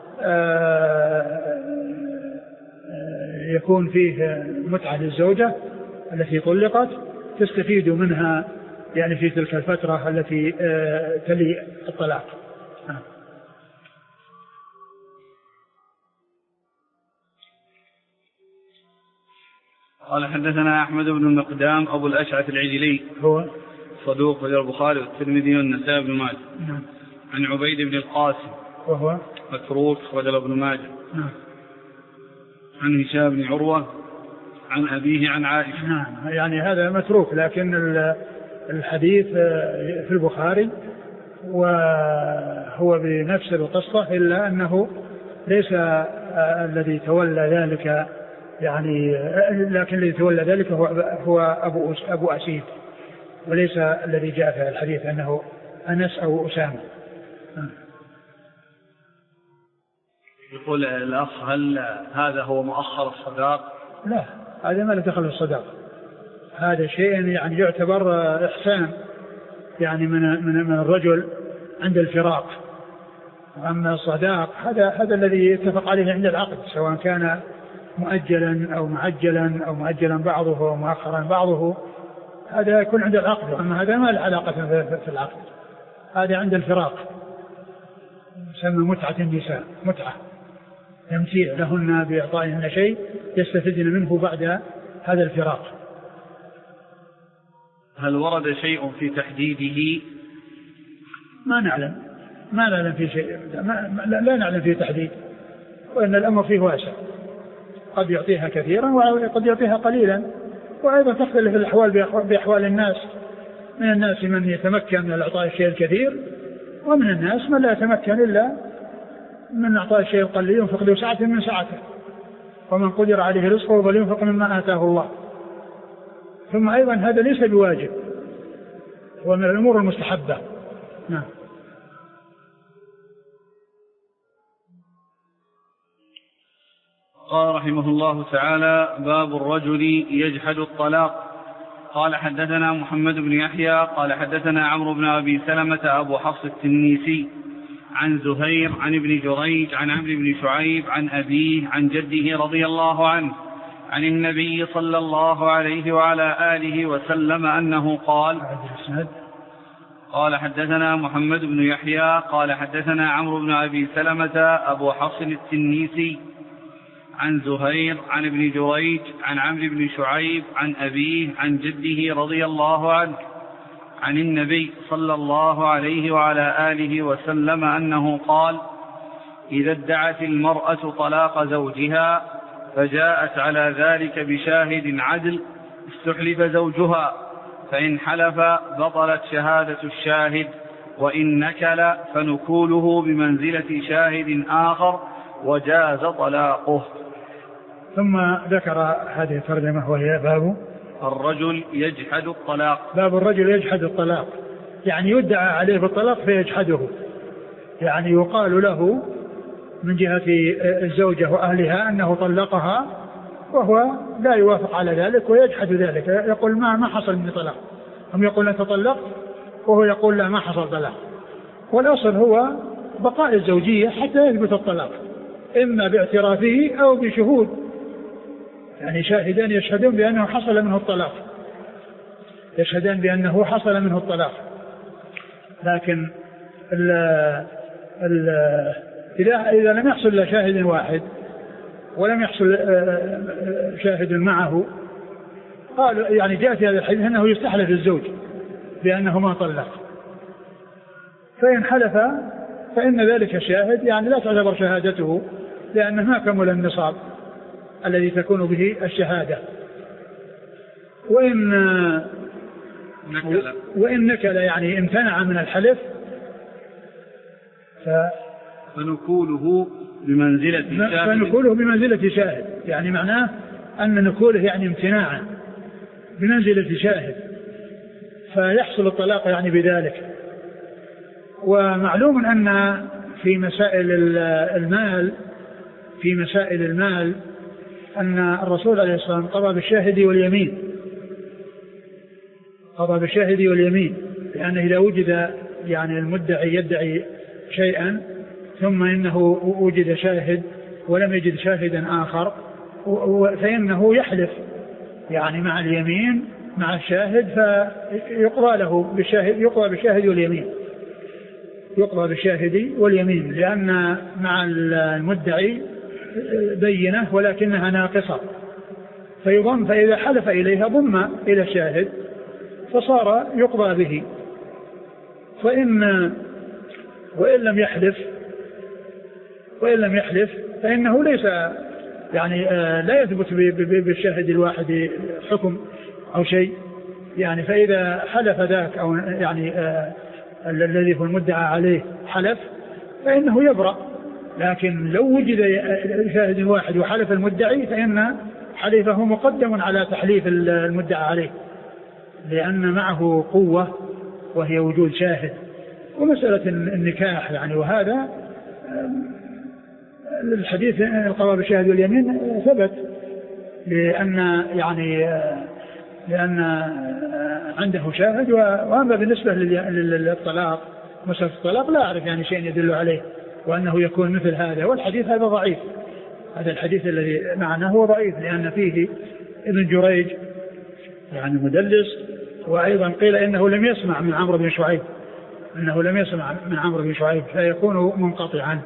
يكون فيه متعة للزوجة التي طلقت تستفيد منها يعني في تلك الفترة التي تلي الطلاق.
قال حدثنا أحمد بن المقدام أبو الأشعث العجلي
هو
صدوق في البخاري والترمذي والنسائي بن ماجه.
نعم.
عن عبيد بن القاسم وهو متروك رجل ابن ماجه.
نعم.
عن هشام بن عروة عن أبيه عن عائشة.
نعم. يعني هذا متروك، لكن الحديث في البخاري وهو بنفس القصة، إلا أنه ليس الذي تولى ذلك يعني، لكن الذي تولى ذلك هو هو أبو أبو أسيد، وليس الذي جاء في الحديث أنه أنس أو أسامة.
يقول الأخ هل هذا هو مؤخر الصداق؟
لا، هذا ما له دخل في الصداق، هذا شيء يعني يعتبر إحسان يعني من من من الرجل عند الفراق. أما الصداق هذا هذا الذي يتفق عليه عند العقد، سواء كان مؤجلا أو معجلا أو مؤجلا بعضه ومؤخرا بعضه، هذا يكون عند العقد. أما هذا ما له علاقة في العقد، هذا عند الفراق يسمى متعة النساء، متعة تمتيع لهن بإعطائهن شيء يستفدن منه بعد هذا الفراق.
هل ورد شيء في تحديده؟
ما نعلم ما نعلم في شيء، ما لا, لا نعلم فيه تحديد، وإن الأمر فيه واسع، قد يعطيها كثيرا وقد يعطيها قليلا، وأيضا تختلف الأحوال بأحوال الناس، من الناس من يتمكن من إعطاء الشيء الكثير، ومن الناس من لا يتمكن إلا من إعطاء الشيء القليل، ينفق ذو سعة من سعته، ومن قدر عليه رزقه فلينفق مما آتاه الله. ثم أيضا هذا ليس بواجب، ومن الأمور المستحبة. نعم.
قال رحمه الله تعالى: باب الرجل يجحد الطلاق. قال حدثنا محمد بن يحيى قال حدثنا عمرو بن أبي سلمة أبو حفص التنيسي عن زهير عن ابن جريج عن عمرو بن شعيب عن أبيه عن جده رضي الله عنه عن النبي صلى الله عليه وعلى آله وسلم أنه قال: قال حدثنا محمد بن يحيى قال حدثنا عمرو بن أبي سلمة أبو حفص التنيسي عن زهير عن ابن جريج عن عمرو بن شعيب عن أبيه عن جده رضي الله عنه عن النبي صلى الله عليه وعلى آله وسلم أنه قال: إذا ادعت المرأة طلاق زوجها فجاءت على ذلك بشاهد عدل استحلف زوجها، فإن حلف بطلت شهادة الشاهد، وإن نكل فنكوله بمنزلة شاهد آخر وجاز طلاقه.
ثم ذكر هذه الترجمة وهي باب
الرجل يجحد الطلاق.
باب الرجل يجحد الطلاق، يعني يدعى عليه بالطلاق فيجحده، يعني يقال له من جهة الزوجة وأهلها أنه طلقها وهو لا يوافق على ذلك ويجحد ذلك، يقول ما ما حصل من طلاق، هم يقول أنت طلقت وهو يقول لا ما حصل طلاق. والأصل هو بقاء الزوجية حتى يثبت الطلاق، إما باعترافه أو بشهود، يعني شاهدان يشهدون بأنه حصل منه الطلاق، يشهدان بأنه حصل منه الطلاق. لكن ال ال إذا إذا لم يحصل إلا شاهد واحد ولم يحصل شاهد معه، قالوا يعني جاء في هذا الحديث أنه يستحلف الزوج بأنه ما طلق، فإن حلف فإن ذلك الشاهد يعني لا تعتبر شهادته لأنه ما كمل النصاب الذي تكون به الشهادة. وإن نكل, وإن نكل يعني امتنع من الحلف ف
فنكوله بمنزلة شاهد
فنكوله بمنزلة شاهد، يعني معناه أن نكوله يعني امتناعا بمنزلة شاهد، فيحصل الطلاق يعني بذلك. ومعلوم أن في مسائل المال في مسائل المال أن الرسول عليه الصلاة والسلام قضى بالشاهد واليمين قضى بالشاهد واليمين لأنه إذا وجد يعني المدعي يدعي شيئا ثم إنه وجد شاهد ولم يجد شاهدا آخر فإنه يحلف يعني مع اليمين مع الشاهد فيقضى له بالشاهد يقضى بالشاهد واليمين يقضى بالشاهد واليمين لأن مع المدعي بينة ولكنها ناقصة فيضم، فإذا حلف إليها ضم إلى الشاهد فصار يقضى به. فإن وإن لم يحلف وإن لم يحلف فإنه ليس يعني لا يثبت بالشاهد الواحد حكم أو شيء يعني. فإذا حلف ذاك أو يعني الذي هو المدعى عليه حلف فإنه يبرأ، لكن لو وجد شاهد واحد وحلف المدعي فإن حليفه مقدم على تحليف المدعى عليه لأن معه قوة وهي وجود شاهد. ومسألة النكاح يعني وهذا الحديث القضاء بالشاهد واليمين ثبت لأن يعني لأن عنده شاهد. وأما بالنسبة للطلاق مسألة الطلاق لا أعرف يعني شيء يدل عليه وأنه يكون مثل هذا، والحديث هذا ضعيف. هذا الحديث الذي معنا هو ضعيف لأن فيه ابن جريج يعني مدلس، وأيضا قيل إنه لم يسمع من عمرو بن شعيب إنه لم يسمع من عمرو بن شعيب فيكون منقطعا.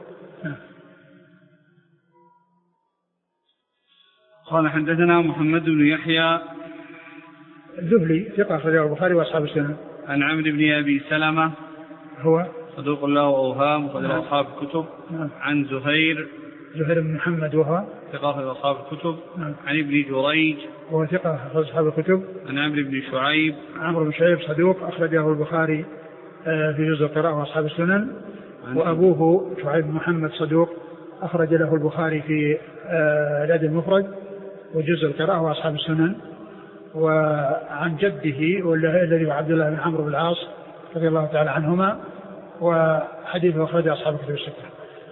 قال حدثنا محمد بن يحيى
الذهلي ثقة أخرجه البخاري وأصحاب السنن.
عن عمرو بن أبي سلمة
هو
صدوق له أوهام أخرج أصحاب الكتب. عن زهير
زهير بن محمد وهو
ثقة أخرج أصحاب الكتب. عن ابن جريج
وهو ثقة أخرج أصحاب الكتب.
عن عمرو بن شعيب
عمرو بن شعيب صدوق أخرجه البخاري في جزء القراءة وأصحاب السنن. وأبوه شعيب بن محمد صدوق أخرج له البخاري في الأدب المفرد وجزء القراءة وأصحاب السنن. وعن جده والذي هو عبد الله بن عمرو بن العاص رضي الله تعالى عنهما، وحديثه أخرج أصحاب الكتب الستة.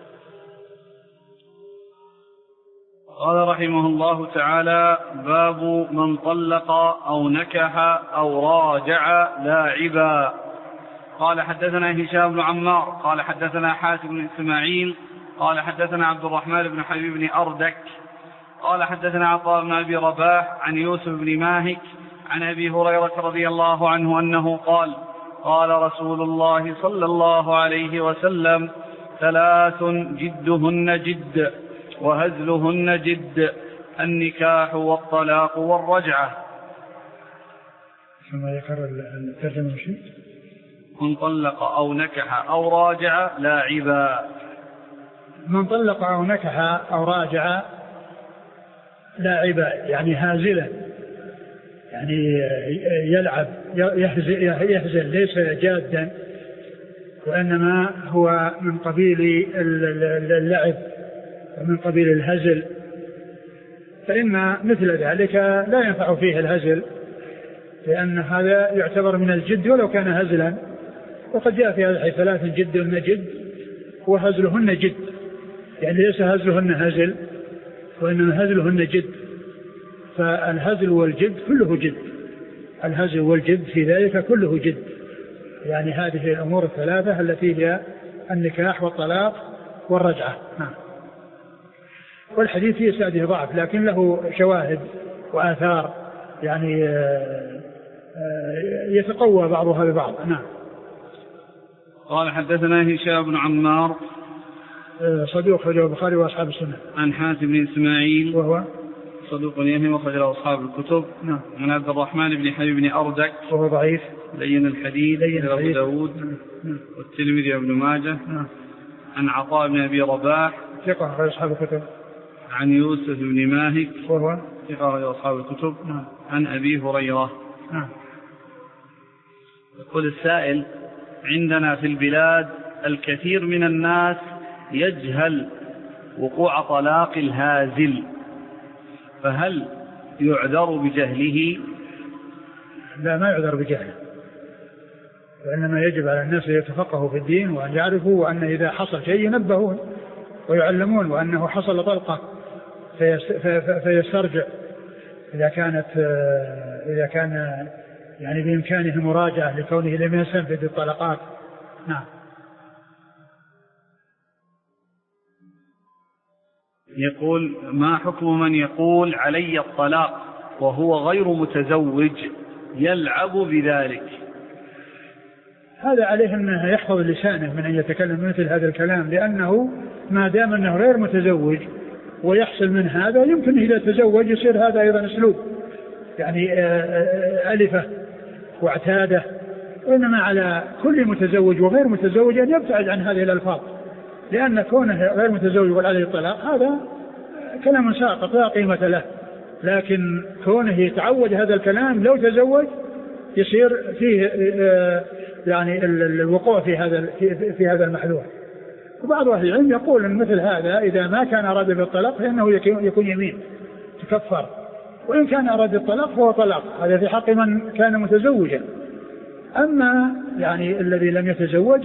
قال رحمه الله تعالى: باب من طلق أو نكح أو راجع لاعبا. قال حدثنا هشام بن عمار قال حدثنا حاتم بن إسماعيل قال حدثنا عبد الرحمن بن حبيب بن أردك قال حدثنا عطاء بن أبي رباح عن يوسف بن ماهك عن أبي هريرة رضي الله عنه أنه قال: قال رسول الله صلى الله عليه وسلم: ثلاث جدهن جد وهزلهن جد، النكاح والطلاق والرجعة.
ثم يكرر الترجمة شيء:
من طلق أو نكح أو راجع لاعبا.
من طلق أو نكح أو راجع لاعبا يعني هازلا، يعني يلعب يهزل, يهزل ليس جادا، وإنما هو من قبيل اللعب ومن قبيل الهزل، فإن مثل ذلك لا ينفع فيه الهزل لأن هذا يعتبر من الجد ولو كان هزلا. وقد جاء في هذا الحديث: ثلاث جدهن جد وهزلهن جد، يعني ليس هزلهن هزل وإنما هزلهن جد. فالهزل والجد كله جد، الهزل والجد في ذلك كله جد، يعني هذه الأمور الثلاثة التي هي النكاح والطلاق والرجعة. نعم. والحديث في إسناده ضعف لكن له شواهد وآثار يعني يتقوى بعضها ببعض. نعم.
قال حدثنا هشام بن عمار
صدوق أخرجه البخاري وأصحاب السنة.
عن حاتم بن إسماعيل
وهو
صدوق يهم أخرجه أصحاب الكتب.
نعم.
عن عبد الرحمن بن حبيب بن أردك
وهو ضعيف
لين الحديث أبو داود والترمذي وابن ماجه.
نعم.
عن عطاء بن أبي رباح
ثقة أخرج أصحاب الكتب.
عن يوسف بن ماهك
وهو
ثقة أخرج أصحاب الكتب.
نعم.
عن أبي هريرة.
نعم.
يقول السائل: عندنا في البلاد الكثير من الناس يجهل وقوع طلاق الهازل، فهل يعذر بجهله؟
لا، ما يعذر بجهله، وإنما يجب على الناس أن يتفقهوا في الدين وأن يعرفوا وأن إذا حصل شيء ينبهون ويعلمون وأنه حصل طلقة فيسترجع إذا كانت إذا كان يعني بإمكانه مراجعة لكونه لم يستنفذ الطلقات. نعم.
يقول: ما حكم من يقول علي الطلاق وهو غير متزوج يلعب بذلك؟
هذا عليه أنه يحفظ لسانه من أن يتكلم مثل هذا الكلام، لأنه ما دام أنه غير متزوج ويحصل من هذا يمكن إذا تزوج يصير هذا أيضا أسلوب يعني ألفة واعتاده، وإنما على كل متزوج وغير متزوج أن يبتعد عن هذه الألفاظ، لأن كونه غير متزوج ولا عليه الطلاق هذا كلام ساقط لا قيمة له، لكن كونه يتعود هذا الكلام لو تزوج يصير فيه يعني الوقوع في هذا في هذا المحذور. وبعض أهل العلم يقول أن مثل هذا إذا ما كان أراد بالطلاق فإنه يكون يمين تكفر، وإن كان أراد الطلاق فهو طلاق، هذا في حق من كان متزوجا. أما يعني الذي لم يتزوج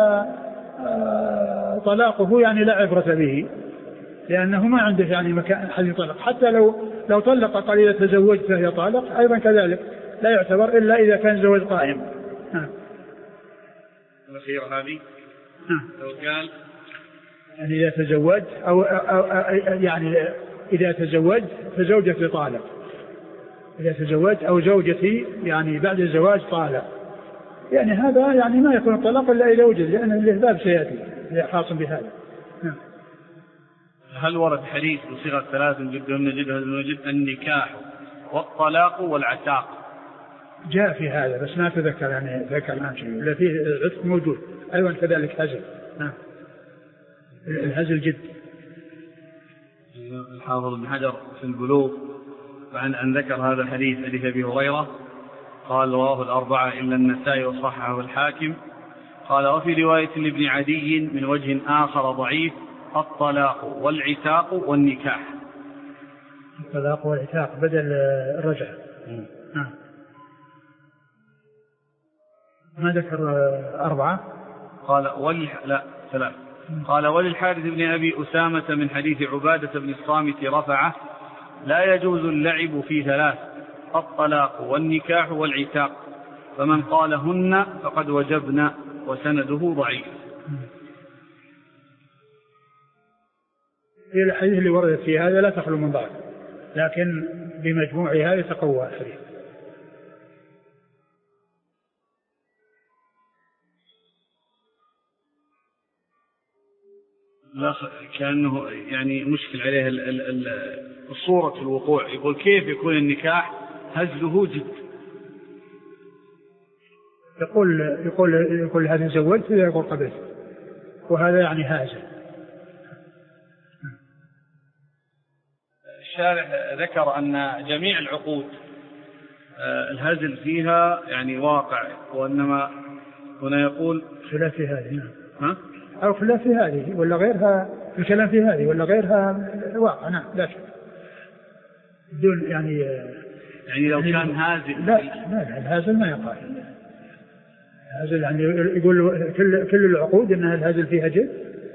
فطلاقه يعني لا عبرة به، لأنه ما عنده يعني مكان حد يطلق، حتى لو لو طلق قال إذا تزوجت فهي طالق أيضا كذلك لا يعتبر إلا إذا كان زواج قائم. نعم.
الأخير هذه
نعم.
لو قال
يعني إذا تزوج أو, أو, أو يعني إذا تزوج فزوجتي طالق، إذا تزوج أو زوجتي يعني بعد الزواج طالق، يعني هذا يعني ما يكون الطلاق إلا إذا وجد، لأن الإهباب سيأتي خاص بهذا. نعم.
هل ورد حديث بصيغة ثلاث جدا نجدها نجد النكاح والطلاق والعتاق؟
جاء في هذا بس ما تذكر يعني ذكر الآن شيء، ولا فيه عتق موجود أيضا كذلك هزل. نعم. الهزل جد.
الحافظ بن حجر في البلوغ وعن أن ذكر هذا الحديث حديث أبي هريرة قال: رواه الأربعة إلا النسائي وصححه الحاكم. قال: وفي رواية لابن عدي من وجه آخر ضعيف: الطلاق والعتاق والنكاح.
الطلاق والعتاق بدل الرجع. نعم. ما ذكر أربعة؟
قال ول لا ثلاث. قال: وللحارث بن أبي أسامة من حديث عبادة بن الصامت رفعه: لا يجوز اللعب في ثلاث: الطلاق والنكاح والعتاق، فمن قالهن فقد وجبنا، وسنده ضعيف.
هي الحديث اللي وردت في هذا لا تخلو من ضعف، لكن بمجموعها يتقوى الحديث.
لا كأنه يعني مشكل عليه الصورة الوقوع. يقول: كيف يكون النكاح هزله جد؟
يقول يقول يقول هذا زوجت يقول قبلت، وهذا يعني هازل.
الشارح ذكر أن جميع العقود الهزل فيها يعني واقع، وإنما هنا يقول
خلاف في هذه. نعم.
ها؟
أو خلاف في هذه ولا غيرها، الكلام في هذه ولا غيرها واقع. نعم. لا شك دون يعني
يعني لو كان هازل.
لا لا الهازل ما يقع. الهازل يعني يقول كل كل العقود إنها الهازل فيها جد.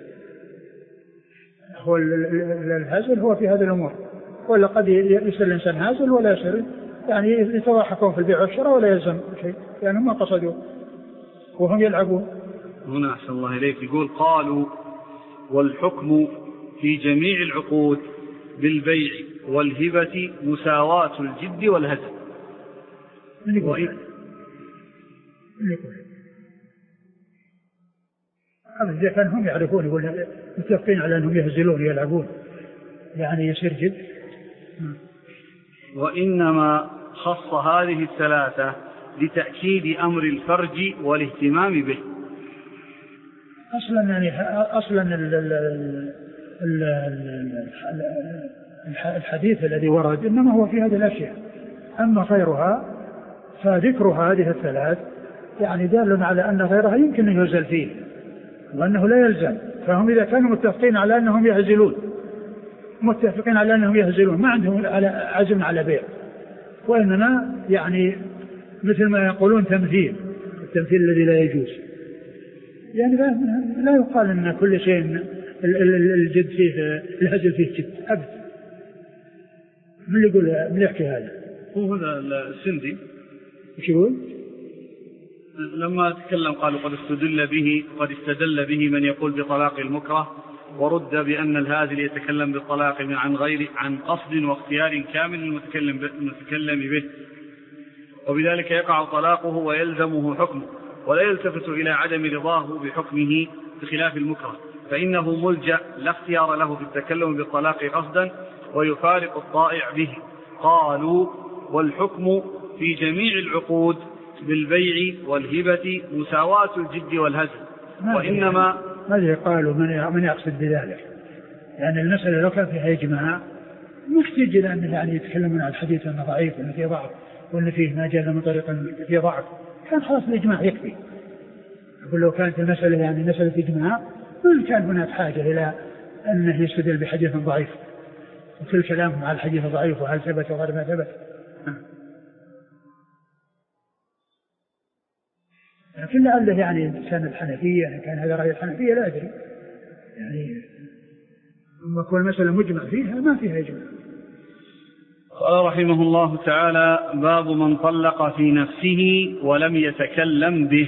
هو الهازل هو في هذه الأمور، ولا قد يصير الإنسان هازل ولا يصير يعني يتضاحكون في البيع والشراء ولا يلزم شيء، يعني ما قصدوا وهم يلعبون.
هنا أحسن الله إليك يقول: قالوا: والحكم في جميع العقود بالبيع والهبة مساواة الجد والهزل.
من يقول؟ من يقول؟ إذا كان هم يعرفون يقول متفقين على أنهم يهزلون يلعبون يعني يصير جد.
وإنما خص هذه الثلاثة لتأكيد أمر الفرج والاهتمام به.
أصلا يعني أصلا ال ال ال ال الحديث الذي ورد إنما هو في هذه الأشياء، أما غيرها فذكر هذه الثلاث يعني دال على أن غيرها يمكن أن يهزل فيه وأنه لا يلزم. فهم إذا كانوا متفقين على أنهم يهزلون متفقين على أنهم يهزلون ما عندهم عزم على بيع، وإنما يعني مثل ما يقولون تمثيل، التمثيل الذي لا يجوز. يعني لا يقال أن كل شيء الجد فيه الهزل فيه جد أبدا. من اللي يقول من اللي يحكي هذا؟
هو هذا السندي.
وش يقول؟
لما تكلم قالوا قد استدل به قد استدل به من يقول بطلاق المكره، ورد بأن الهازل يتكلم بالطلاق عن غير عن قصد واختيار كامل المتكلم المتكلم به، وبذلك يقع طلاقه ويلزمه حكمه، ولا يلتفت إلى عدم رضاه بحكمه بخلاف المكره، فإنه ملجأ لا اختيار له في التكلم بالطلاق قصدا ويفارق الطائع به. قالوا والحكم في جميع العقود بالبيع والهبة مساواة الجد والهزل، وإنما
ماذا قالوا من يقصد بذلك؟ يعني المسألة لو كان فيها إجماع محتاج إلى أن يعني يتكلمون عن الحديث أنه ضعيف وأنه فيه ضعف وأنه فيه ما جاء من طريق فيه ضعف، كان خلاص الإجماع يكفي. أقول لو كانت المسألة يعني مسألة إجماع ما كان هناك حاجة إلى أنه يستدل بحديث ضعيف وكل كلامهم على الحديث ضعيف وهل ثبت وغير ما ثبت. لكن لعله يعني كان الحنفية يعني كان هذا رأي الحنفية لا أدري، يعني لما كل مسألة مجمع فيها ما فيها إجماع.
قال رحمه الله تعالى: باب من طلق في نفسه ولم يتكلم به.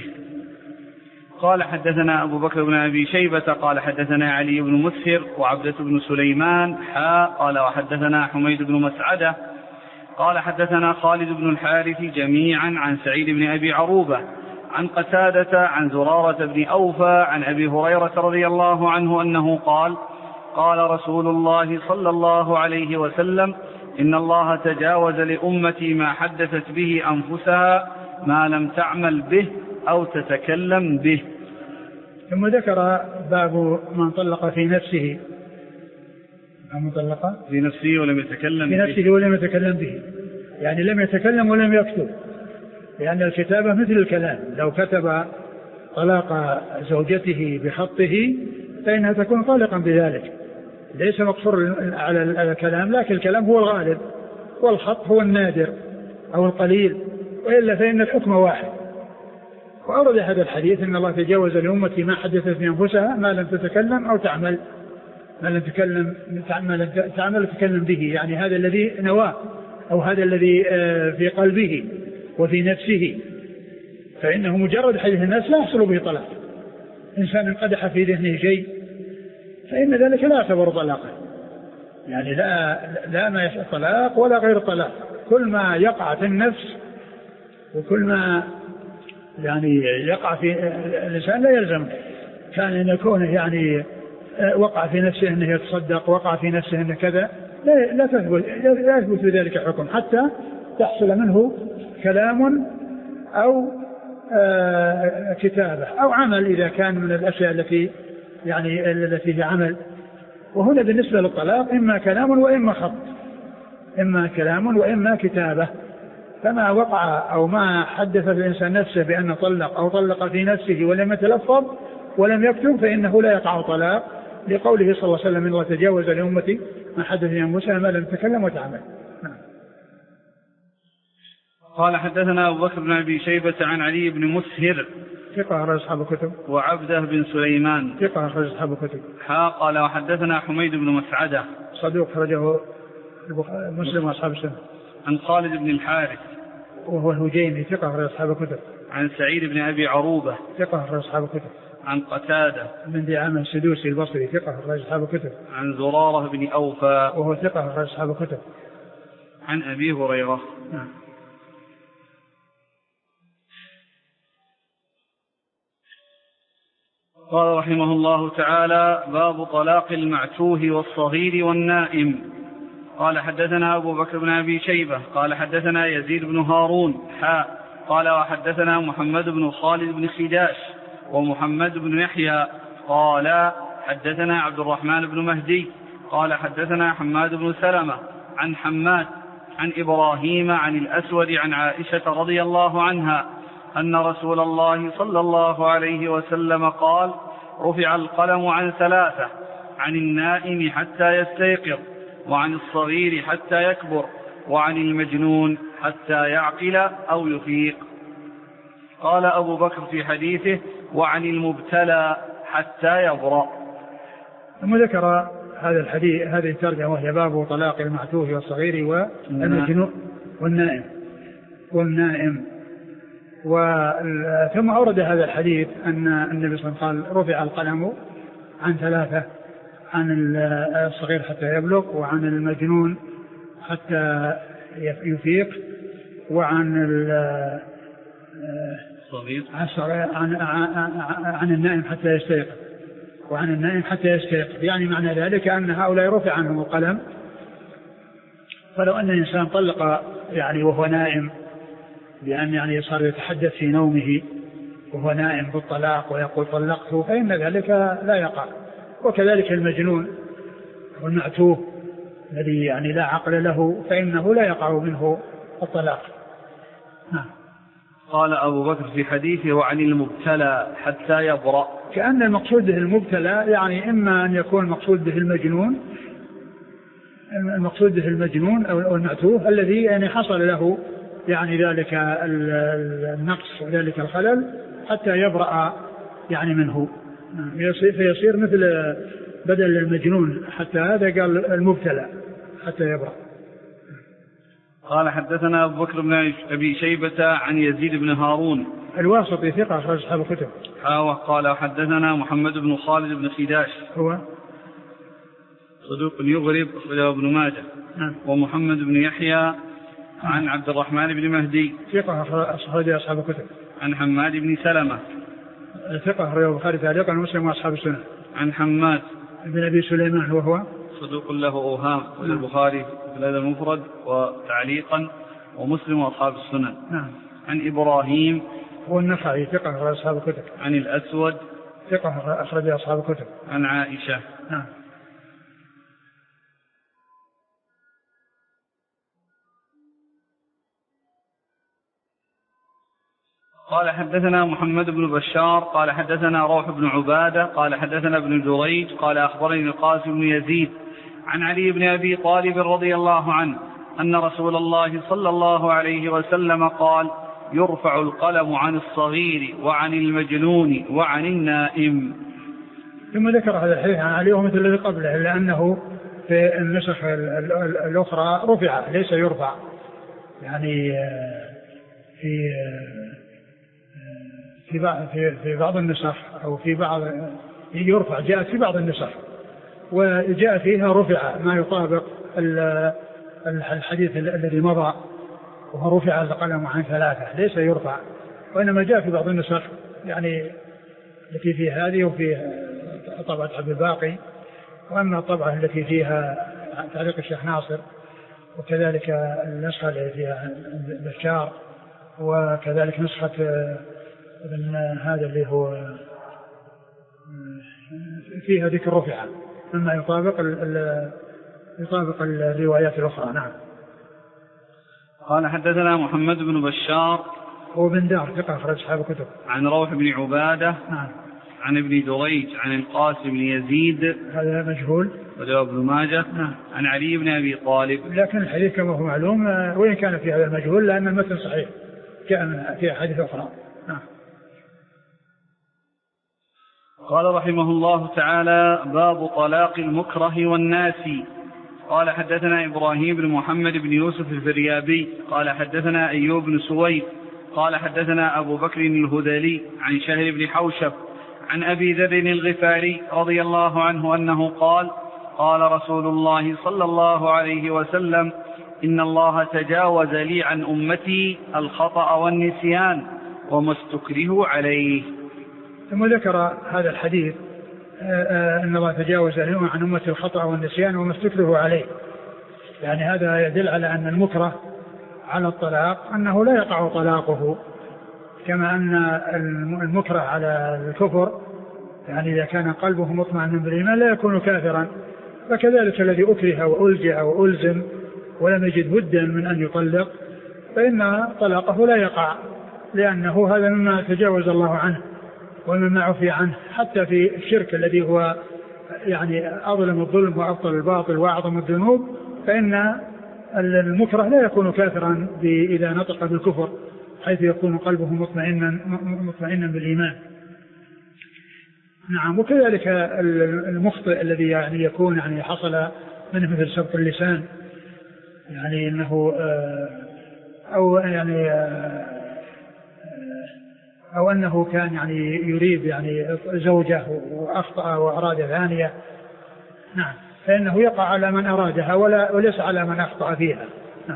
قال حدثنا أبو بكر بن أبي شيبة قال حدثنا علي بن مسهر وعبدة بن سليمان حا قال وحدثنا حميد بن مسعدة قال حدثنا خالد بن الحارث جميعا عن سعيد بن أبي عروبة عن قتادة عن زرارة بن أوفى عن أبي هريرة رضي الله عنه أنه قال: قال رسول الله صلى الله عليه وسلم: إن الله تجاوز لأمتي ما حدثت به أنفسها ما لم تعمل به أو تتكلم به.
ثم ذكر باب من طلق في نفسه من طلق
في نفسه ولم يتكلم
في نفسه ولم يتكلم به، يعني لم يتكلم ولم يكتب، لأن الكتابة مثل الكلام، لو كتب طلاق زوجته بخطه فإنها تكون طالقا بذلك، ليس مقصور على الكلام، لكن الكلام هو الغالب والخط هو النادر أو القليل، وإلا فإن الحكم واحد. وأورد هذا الحديث: إن الله تجاوز لأمتي ما حدثت في أنفسها ما لم تتكلم أو تعمل ما لم تتكلم تعمل تتكلم به، يعني هذا الذي نواه أو هذا الذي في قلبه وفي نفسه، فإنه مجرد حديث الناس لا يحصل به طلاق. إنسان انقدح في ذهنه شيء فإن ذلك لا يعتبر طلاقا، يعني لا لا ما يحصل طلاق ولا غير طلاق، كل ما يقع في النفس وكل ما يعني يقع في الإنسان لا يلزم كان أن يكون يعني وقع في نفسه أنه يتصدق، وقع في نفسه أنه كذا، لا لا تثبت لا يثبت بذلك حكم حتى تحصل منه كلام أو آه كتابة أو عمل، إذا كان من الأشياء التي يعني التي في عمل. وهنا بالنسبة للطلاق إما كلام وإما خط، إما كلام وإما كتابة، فما وقع أو ما حدث الإنسان نفسه بأن طلق أو طلق في نفسه ولم يتلفظ ولم يكتب فإنه لا يقع طلاق، لقوله صلى الله عليه وسلم: إن الله تجاوز لأمتي ما حدث في أنفسها ما لم تتكلم وتعمل.
قال حدثنا أبو بكر بن أبي شيبة عن علي بن مسهر
ثقة أخرج أصحاب الكتب
وعبده بن سليمان
ثقة أخرج أصحاب الكتب.
قال وحدثنا حميد بن مسعدة
صدوق أخرجه مسلم وأصحاب السنة.
عن خالد بن الحارث
وهو الهجيمي ثقة أخرج أصحاب الكتب.
عن سعيد بن أبي عروبة
ثقة أخرج أصحاب الكتب.
عن قتادة
من دعامة السدوسي البصري ثقة أخرج أصحاب الكتب.
عن زرارة بن أوفى
وهو ثقة أخرج أصحاب الكتب.
عن أبي هريرة.
نعم.
قال رحمه الله تعالى: باب طلاق المعتوه والصغير والنائم. قال حدثنا أبو بكر بن أبي شيبة قال حدثنا يزيد بن هارون حاء قال وحدثنا محمد بن خالد بن خداش ومحمد بن يحيى قال حدثنا عبد الرحمن بن مهدي قال حدثنا حماد بن سلمة عن حماد عن إبراهيم عن الأسود عن عائشة رضي الله عنها أن رسول الله صلى الله عليه وسلم قال: رفع القلم عن ثلاثة: عن النائم حتى يستيقظ، وعن الصغير حتى يكبر، وعن المجنون حتى يعقل أو يفيق. قال أبو بكر في حديثه: وعن المبتلى حتى يبرأ.
ثم ذكر هذا الحديث هذه الترجمة وهي باب طلاق المعتوه والصغير والمجنون والنائم والنائم ثم أورد هذا الحديث أن النبي صلى الله عليه وسلم قال: رفع القلم عن ثلاثة: عن الصغير حتى يبلغ، وعن المجنون حتى يفيق، وعن الصغير عن, عن النائم حتى يستيقظ، وعن النائم حتى يستيقظ. يعني معنى ذلك أن هؤلاء رفع عنهم القلم. فلو أن الإنسان طلق يعني وهو نائم، بأن يعني صار يتحدث في نومه وهو نائم بالطلاق ويقول طلقته، فإن ذلك لا يقع. وكذلك المجنون والمعتوه الذي يعني لا عقل له، فإنه لا يقع منه الطلاق. نعم.
قال أبو بكر في حديثه: وعن المبتلى حتى يبرأ.
كأن المقصود به المبتلى يعني إما أن يكون المقصود به المجنون المقصود به المجنون أو المعتوه الذي يعني حصل له يعني ذلك النقص وذلك الخلل حتى يبرأ يعني منه، فيصير مثل بدل المجنون حتى هذا قال المبتلى حتى يبرأ.
قال حدثنا أبو بكر بن أبي شيبة عن يزيد بن هارون
الواسطي ثقة أخرج أصحاب الكتب.
قال حدثنا محمد بن خالد بن خداش
هو
صدوق يغرب أخرجه ابن ماجه.
نعم.
ومحمد بن يحيى عن عبد الرحمن بن مهدي
ثقة أخرج أصحاب الكتب.
عن حماد بن سلمة
ثقة أخرج البخاري تعليقا ومسلم وأصحاب السنة.
عن حماد
بن أبي سليمان وهو
صدوق له أوهام والبخاري في هذا المفرد وتعليقا ومسلم وأصحاب السنن.
نعم.
عن إبراهيم
هو النخعي ثقة أخرج أصحاب الكتب.
عن الأسود
ثقة أخرج أصحاب الكتب.
عن عائشة.
نعم.
قال حدثنا محمد بن بشار قال حدثنا روح بن عبادة قال حدثنا ابن جريج قال أخبرني القاسم بن يزيد عن علي بن أبي طالب رضي الله عنه أن رسول الله صلى الله عليه وسلم قال: يرفع القلم عن الصغير وعن المجنون وعن النائم.
ثم ذكر هذا الحديث عن علي ومثل الذي قبله، لأنه في النسخ الأخرى رفع ليس يرفع، يعني في في بعض في في بعض النسخ أو في بعض يرفع، جاءت في بعض النسخ وجاء فيها رفع ما يطابق الحديث الذي مضى وهو رفع القلم عن ثلاثة ليس يرفع، وإنما جاء في بعض النسخ يعني التي في هذه وفي طبعة عبد الباقي، وأما الطبعة التي فيها تعليق الشيخ ناصر وكذلك النسخة التي فيها بشار وكذلك نسخة ابن هذا اللي هو فيها ذكر رفعة مما يطابق يطابق الروايات الأخرى. نعم.
قال حدثنا محمد بن بشار
هو بن دار ثقة أخرج أصحاب الكتب.
عن روح بن عبادة.
نعم.
عن ابن دريج عن القاسم بن يزيد
هذا مجهول
وله ابن ماجه.
نعم.
عن علي بن أبي طالب،
لكن الحديث كما هو معلوم وإن كان في هذا المجهول لأن المتن صحيح جاء في حديث أخرى. نعم.
قال رحمه الله تعالى: باب طلاق المكره والناسي. قال حدثنا إبراهيم بن محمد بن يوسف الفريابي قال حدثنا أيوب بن سويد قال حدثنا أبو بكر الهذلي عن شهر بن حوشب عن أبي ذر الغفاري رضي الله عنه أنه قال: قال رسول الله صلى الله عليه وسلم: إن الله تجاوز لي عن أمتي الخطأ والنسيان وما استكرهوا عليه.
ثم ذكر هذا الحديث أن الله تجاوز اليوم عن أمة الخطأ والنسيان وما استكره عليه. يعني هذا يدل على أن المكره على الطلاق أنه لا يقع طلاقه، كما أن المكره على الكفر يعني إذا كان قلبه مطمئنا بالإيمان لا يكون كافرا، فكذلك الذي أكره وألجأ وألزم ولم يجد بدا من أن يطلق فإن طلاقه لا يقع، لأنه هذا مما تجاوز الله عنه ومما عفي عنه. حتى في الشرك الذي هو يعني أظلم الظلم وأبطل الباطل وأعظم الذنوب، فإن المكره لا يكون كافرا إذا نطق بالكفر، حيث يكون قلبه مطمئنا مطمئنا بالإيمان. نعم. وكذلك المخطئ الذي يعني يكون يعني حصل منه مثل سبق اللسان، يعني انه او يعني او انه كان يعني يريد يعني زوجه واخطأ واراد ثانية، نعم، فانه يقع على من ارادها ولا وليس على من اخطأ فيها. نعم.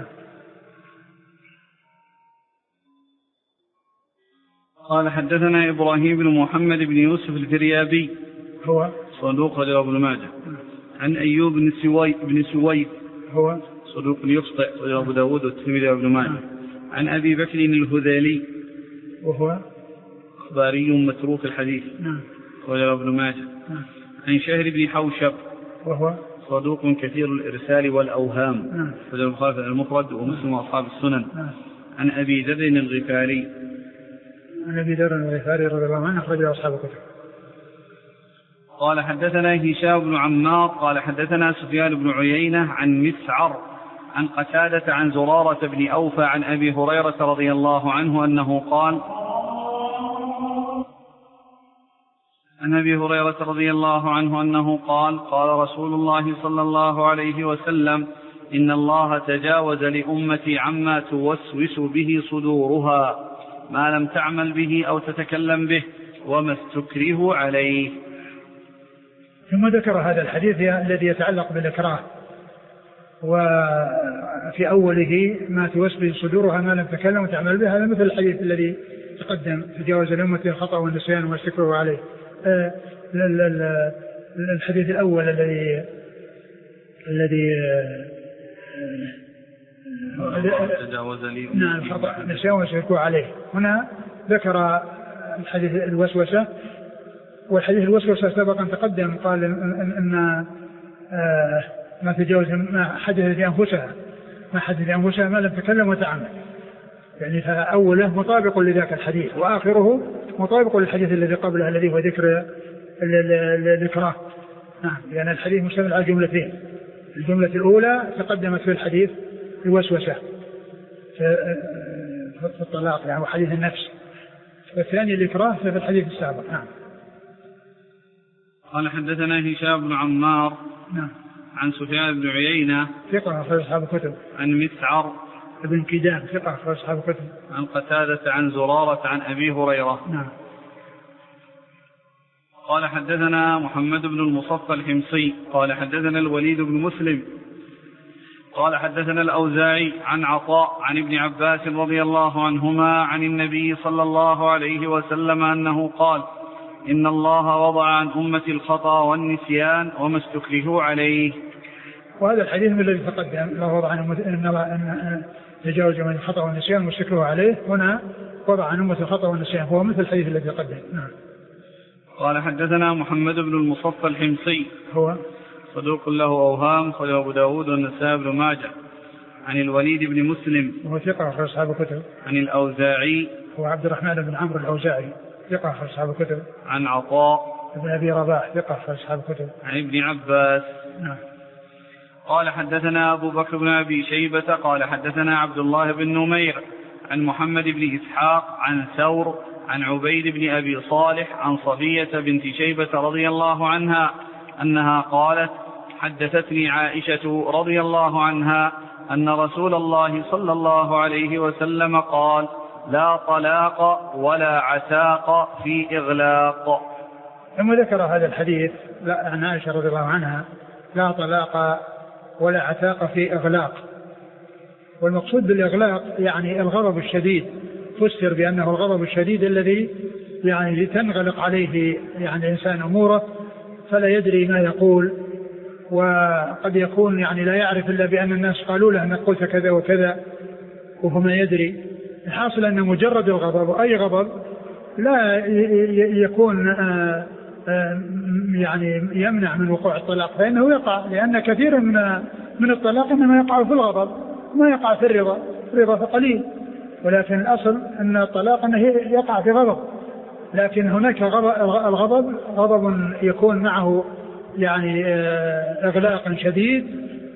قال حدثنا إبراهيم بن محمد بن يوسف الفريابي
هو
صدوق رواه ابن ماجه. عن أيوب بن سويد بن سويد
هو صدوق
يخطئ رواه أبو داود والترمذي وابن ماجه. عن أبي بكر الهذلي
وهو
أخباري متروك الحديث رواه ابن ماجه. عن شهر بن حوشب
وهو
صدوق كثير الإرسال والأوهام رواه البخاري المفرد ومسلم وأصحاب السنن. عن أبي ذر الغفاري
عن أبي ذر الغفاري رضي الله عنه أخرجه أصحاب الكتب.
قال حدثنا هشام بن عمار قال حدثنا سفيان بن عيينة عن مسعر عن قتادة عن زرارة بن أوفى عن أبي هريرة رضي الله عنه أنه قال عن أبي هريرة رضي الله عنه أنه قال قال رسول الله صلى الله عليه وسلم إن الله تجاوز لأمتي عما توسوس به صدورها ما لم تعمل به أو تتكلم به وما استكره عليه.
ثم ذكر هذا الحديث الذي يتعلق بالإكراه، وفي أوله ما توسوس صدورها ما لم تكلم وتعمل به، هذا مثل الحديث الذي تقدم تجاوز الأمة الخطأ والنسيان وما استكره عليه. الحديث الأول الذي الذي
تجاوز لي
نعم الخطأ نسيان وما عليه. هنا ذكر الحديث الوسوسة، والحديث الوسوسة سبقا تقدم قال إن, إن ما تجاوز ما حدث لأنفسها ما حدث لأنفسها ما لم تكلم وتعمل، يعني فأوله مطابق لذاك الحديث وآخره مطابق للحديث الذي قبله الذي هو ذكر الإكراه. نعم، لأن الحديث مشتمل على جملتين، الجملة الأولى تقدمت في الحديث الوسوسة في الطلاق يعني حديث النفس، والثاني الإكراه في الحديث السابق. نعم.
قال حدثنا هشام بن عمار
نعم
عن سفيان بن عيينة
ثقة أخرج أصحاب الكتب.
عن مسعر
ابن كدام ثقة أخرج أصحاب الكتب.
عن قتادة عن زرارة عن أبي هريرة.
نعم.
قال حدثنا محمد بن المصفى الحمصي قال حدثنا الوليد بن مسلم قال حدثنا الأوزاعي عن عطاء عن ابن عباس رضي الله عنهما عن النبي صلى الله عليه وسلم أنه قال إن الله وضع عن أمة الخطأ والنسيان وما استكرهوا عليه.
وهذا الحديث الذي تقدم الله وضع عن أمة تجاوز من الخطأ والنسيان وما استكرهوا عليه، هنا وضع عن أمة الخطأ والنسيان هو مثل الحديث الذي تقدم. نعم.
قال حدثنا محمد بن المصفى الحمصي
هو
صدوق له أوهام خرجه أبو داود والنسائي بن ماجه. عن الوليد بن مسلم
وهو ثقة أخرج أصحاب الكتب.
عن الأوزاعي
هو عبد الرحمن بن عمرو الأوزاعي ثقة أخرج أصحاب الكتب.
عن عطاء
بن أبي رباح ثقة أخرج أصحاب الكتب.
عن ابن عباس.
نعم.
قال حدثنا أبو بكر بن أبي شيبة قال حدثنا عبد الله بن نمير عن محمد بن إسحاق عن ثور عن عبيد بن أبي صالح عن صفية بنت شيبة رضي الله عنها أنها قالت حدثتني عائشة رضي الله عنها أن رسول الله صلى الله عليه وسلم قال لا طلاق ولا عتاق في إغلاق.
ثم ذكر هذا الحديث عن عائشة رضي الله عنها لا طلاق ولا عتاق في إغلاق، والمقصود بالإغلاق يعني الغضب الشديد، فسر بأنه الغضب الشديد الذي يعني تنغلق عليه يعني الإنسان أموره فلا يدري ما يقول، وقد يكون يعني لا يعرف إلا بأن الناس قالوا له أنك قلت كذا وكذا وهو ما يدري. الحاصل أن مجرد الغضب أي غضب لا يكون آآ آآ يعني يمنع من وقوع الطلاق، فإنه يقع، لأن كثير من من الطلاق إنما يقع في الغضب ما يقع في الرضا، الرضا فقليل، ولكن الأصل أن الطلاق أنه يقع في غضب. لكن هناك الغضب غضب يكون معه يعني إغلاق شديد،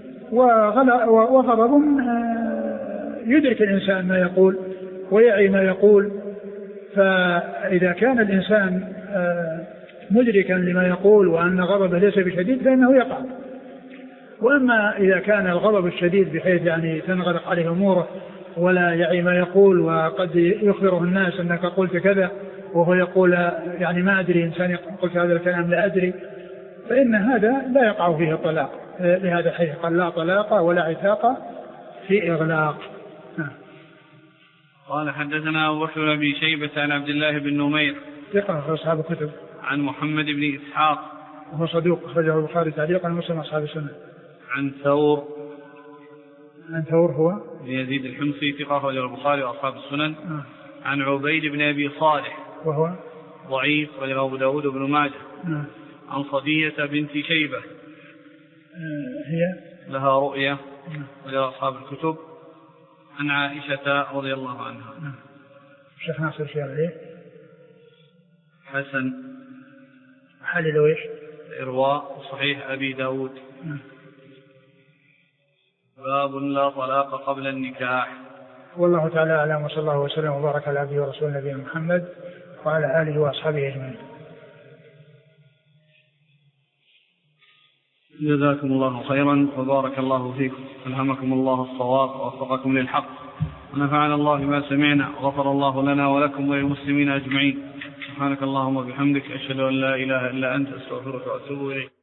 وغضب يدرك الإنسان ما يقول ويعي ما يقول. فإذا كان الإنسان مدركا لما يقول وأن غضبه ليس بشديد فإنه يقع. وأما إذا كان الغضب الشديد بحيث يعني تنغلق عليه أموره ولا يعي ما يقول، وقد يخبره الناس أنك قلت كذا وهو يقول يعني ما أدري، إنسان قلت هذا الكلام لا أدري، فإن هذا لا يقع فيه الطلاق. لهذا الحديث قال لا طلاق ولا عتاق في إغلاق.
قال حدثنا أبو بكر بن أبي شيبة عن عبد الله بن نمير
ثقة في أصحاب الكتب،
عن محمد بن إسحاق
وهو صدوق أخرجه البخاري تعليقا ومسلم أصحاب السنة.
عن ثور
عن ثور هو
يزيد الحمصي ثقة أخرجه البخاري وأصحاب السنن.
آه.
عن عبيد بن أبي صالح
وهو
ضعيف أخرجه أبو داود بن ماجه.
آه.
عن صفية بنت شيبة
آه. هي
لها رؤية
آه.
أخرجه أصحاب الكتب. عن عائشة رضي الله عنها.
آه. الشيخ ناصر شيء عليه
حسن
حلل وإيش
إرواء صحيح أبي داود.
آه.
باب لا طلاق قبل النكاح.
والله تعالى أعلم، وصلى الله وسلم وبارك على عبده ورسوله نبينا محمد وعلى آله وأصحابه أجمعين.
جزاكم الله خيرا وبارك الله فيكم، ألهمكم الله الصواب ووفقكم للحق، ونفعنا الله ما سمعنا، وغفر الله لنا ولكم وللمسلمين أجمعين. سبحانك اللهم وبحمدك، أشهد أن لا إله إلا أنت، أستغفرك وأتوب إليك.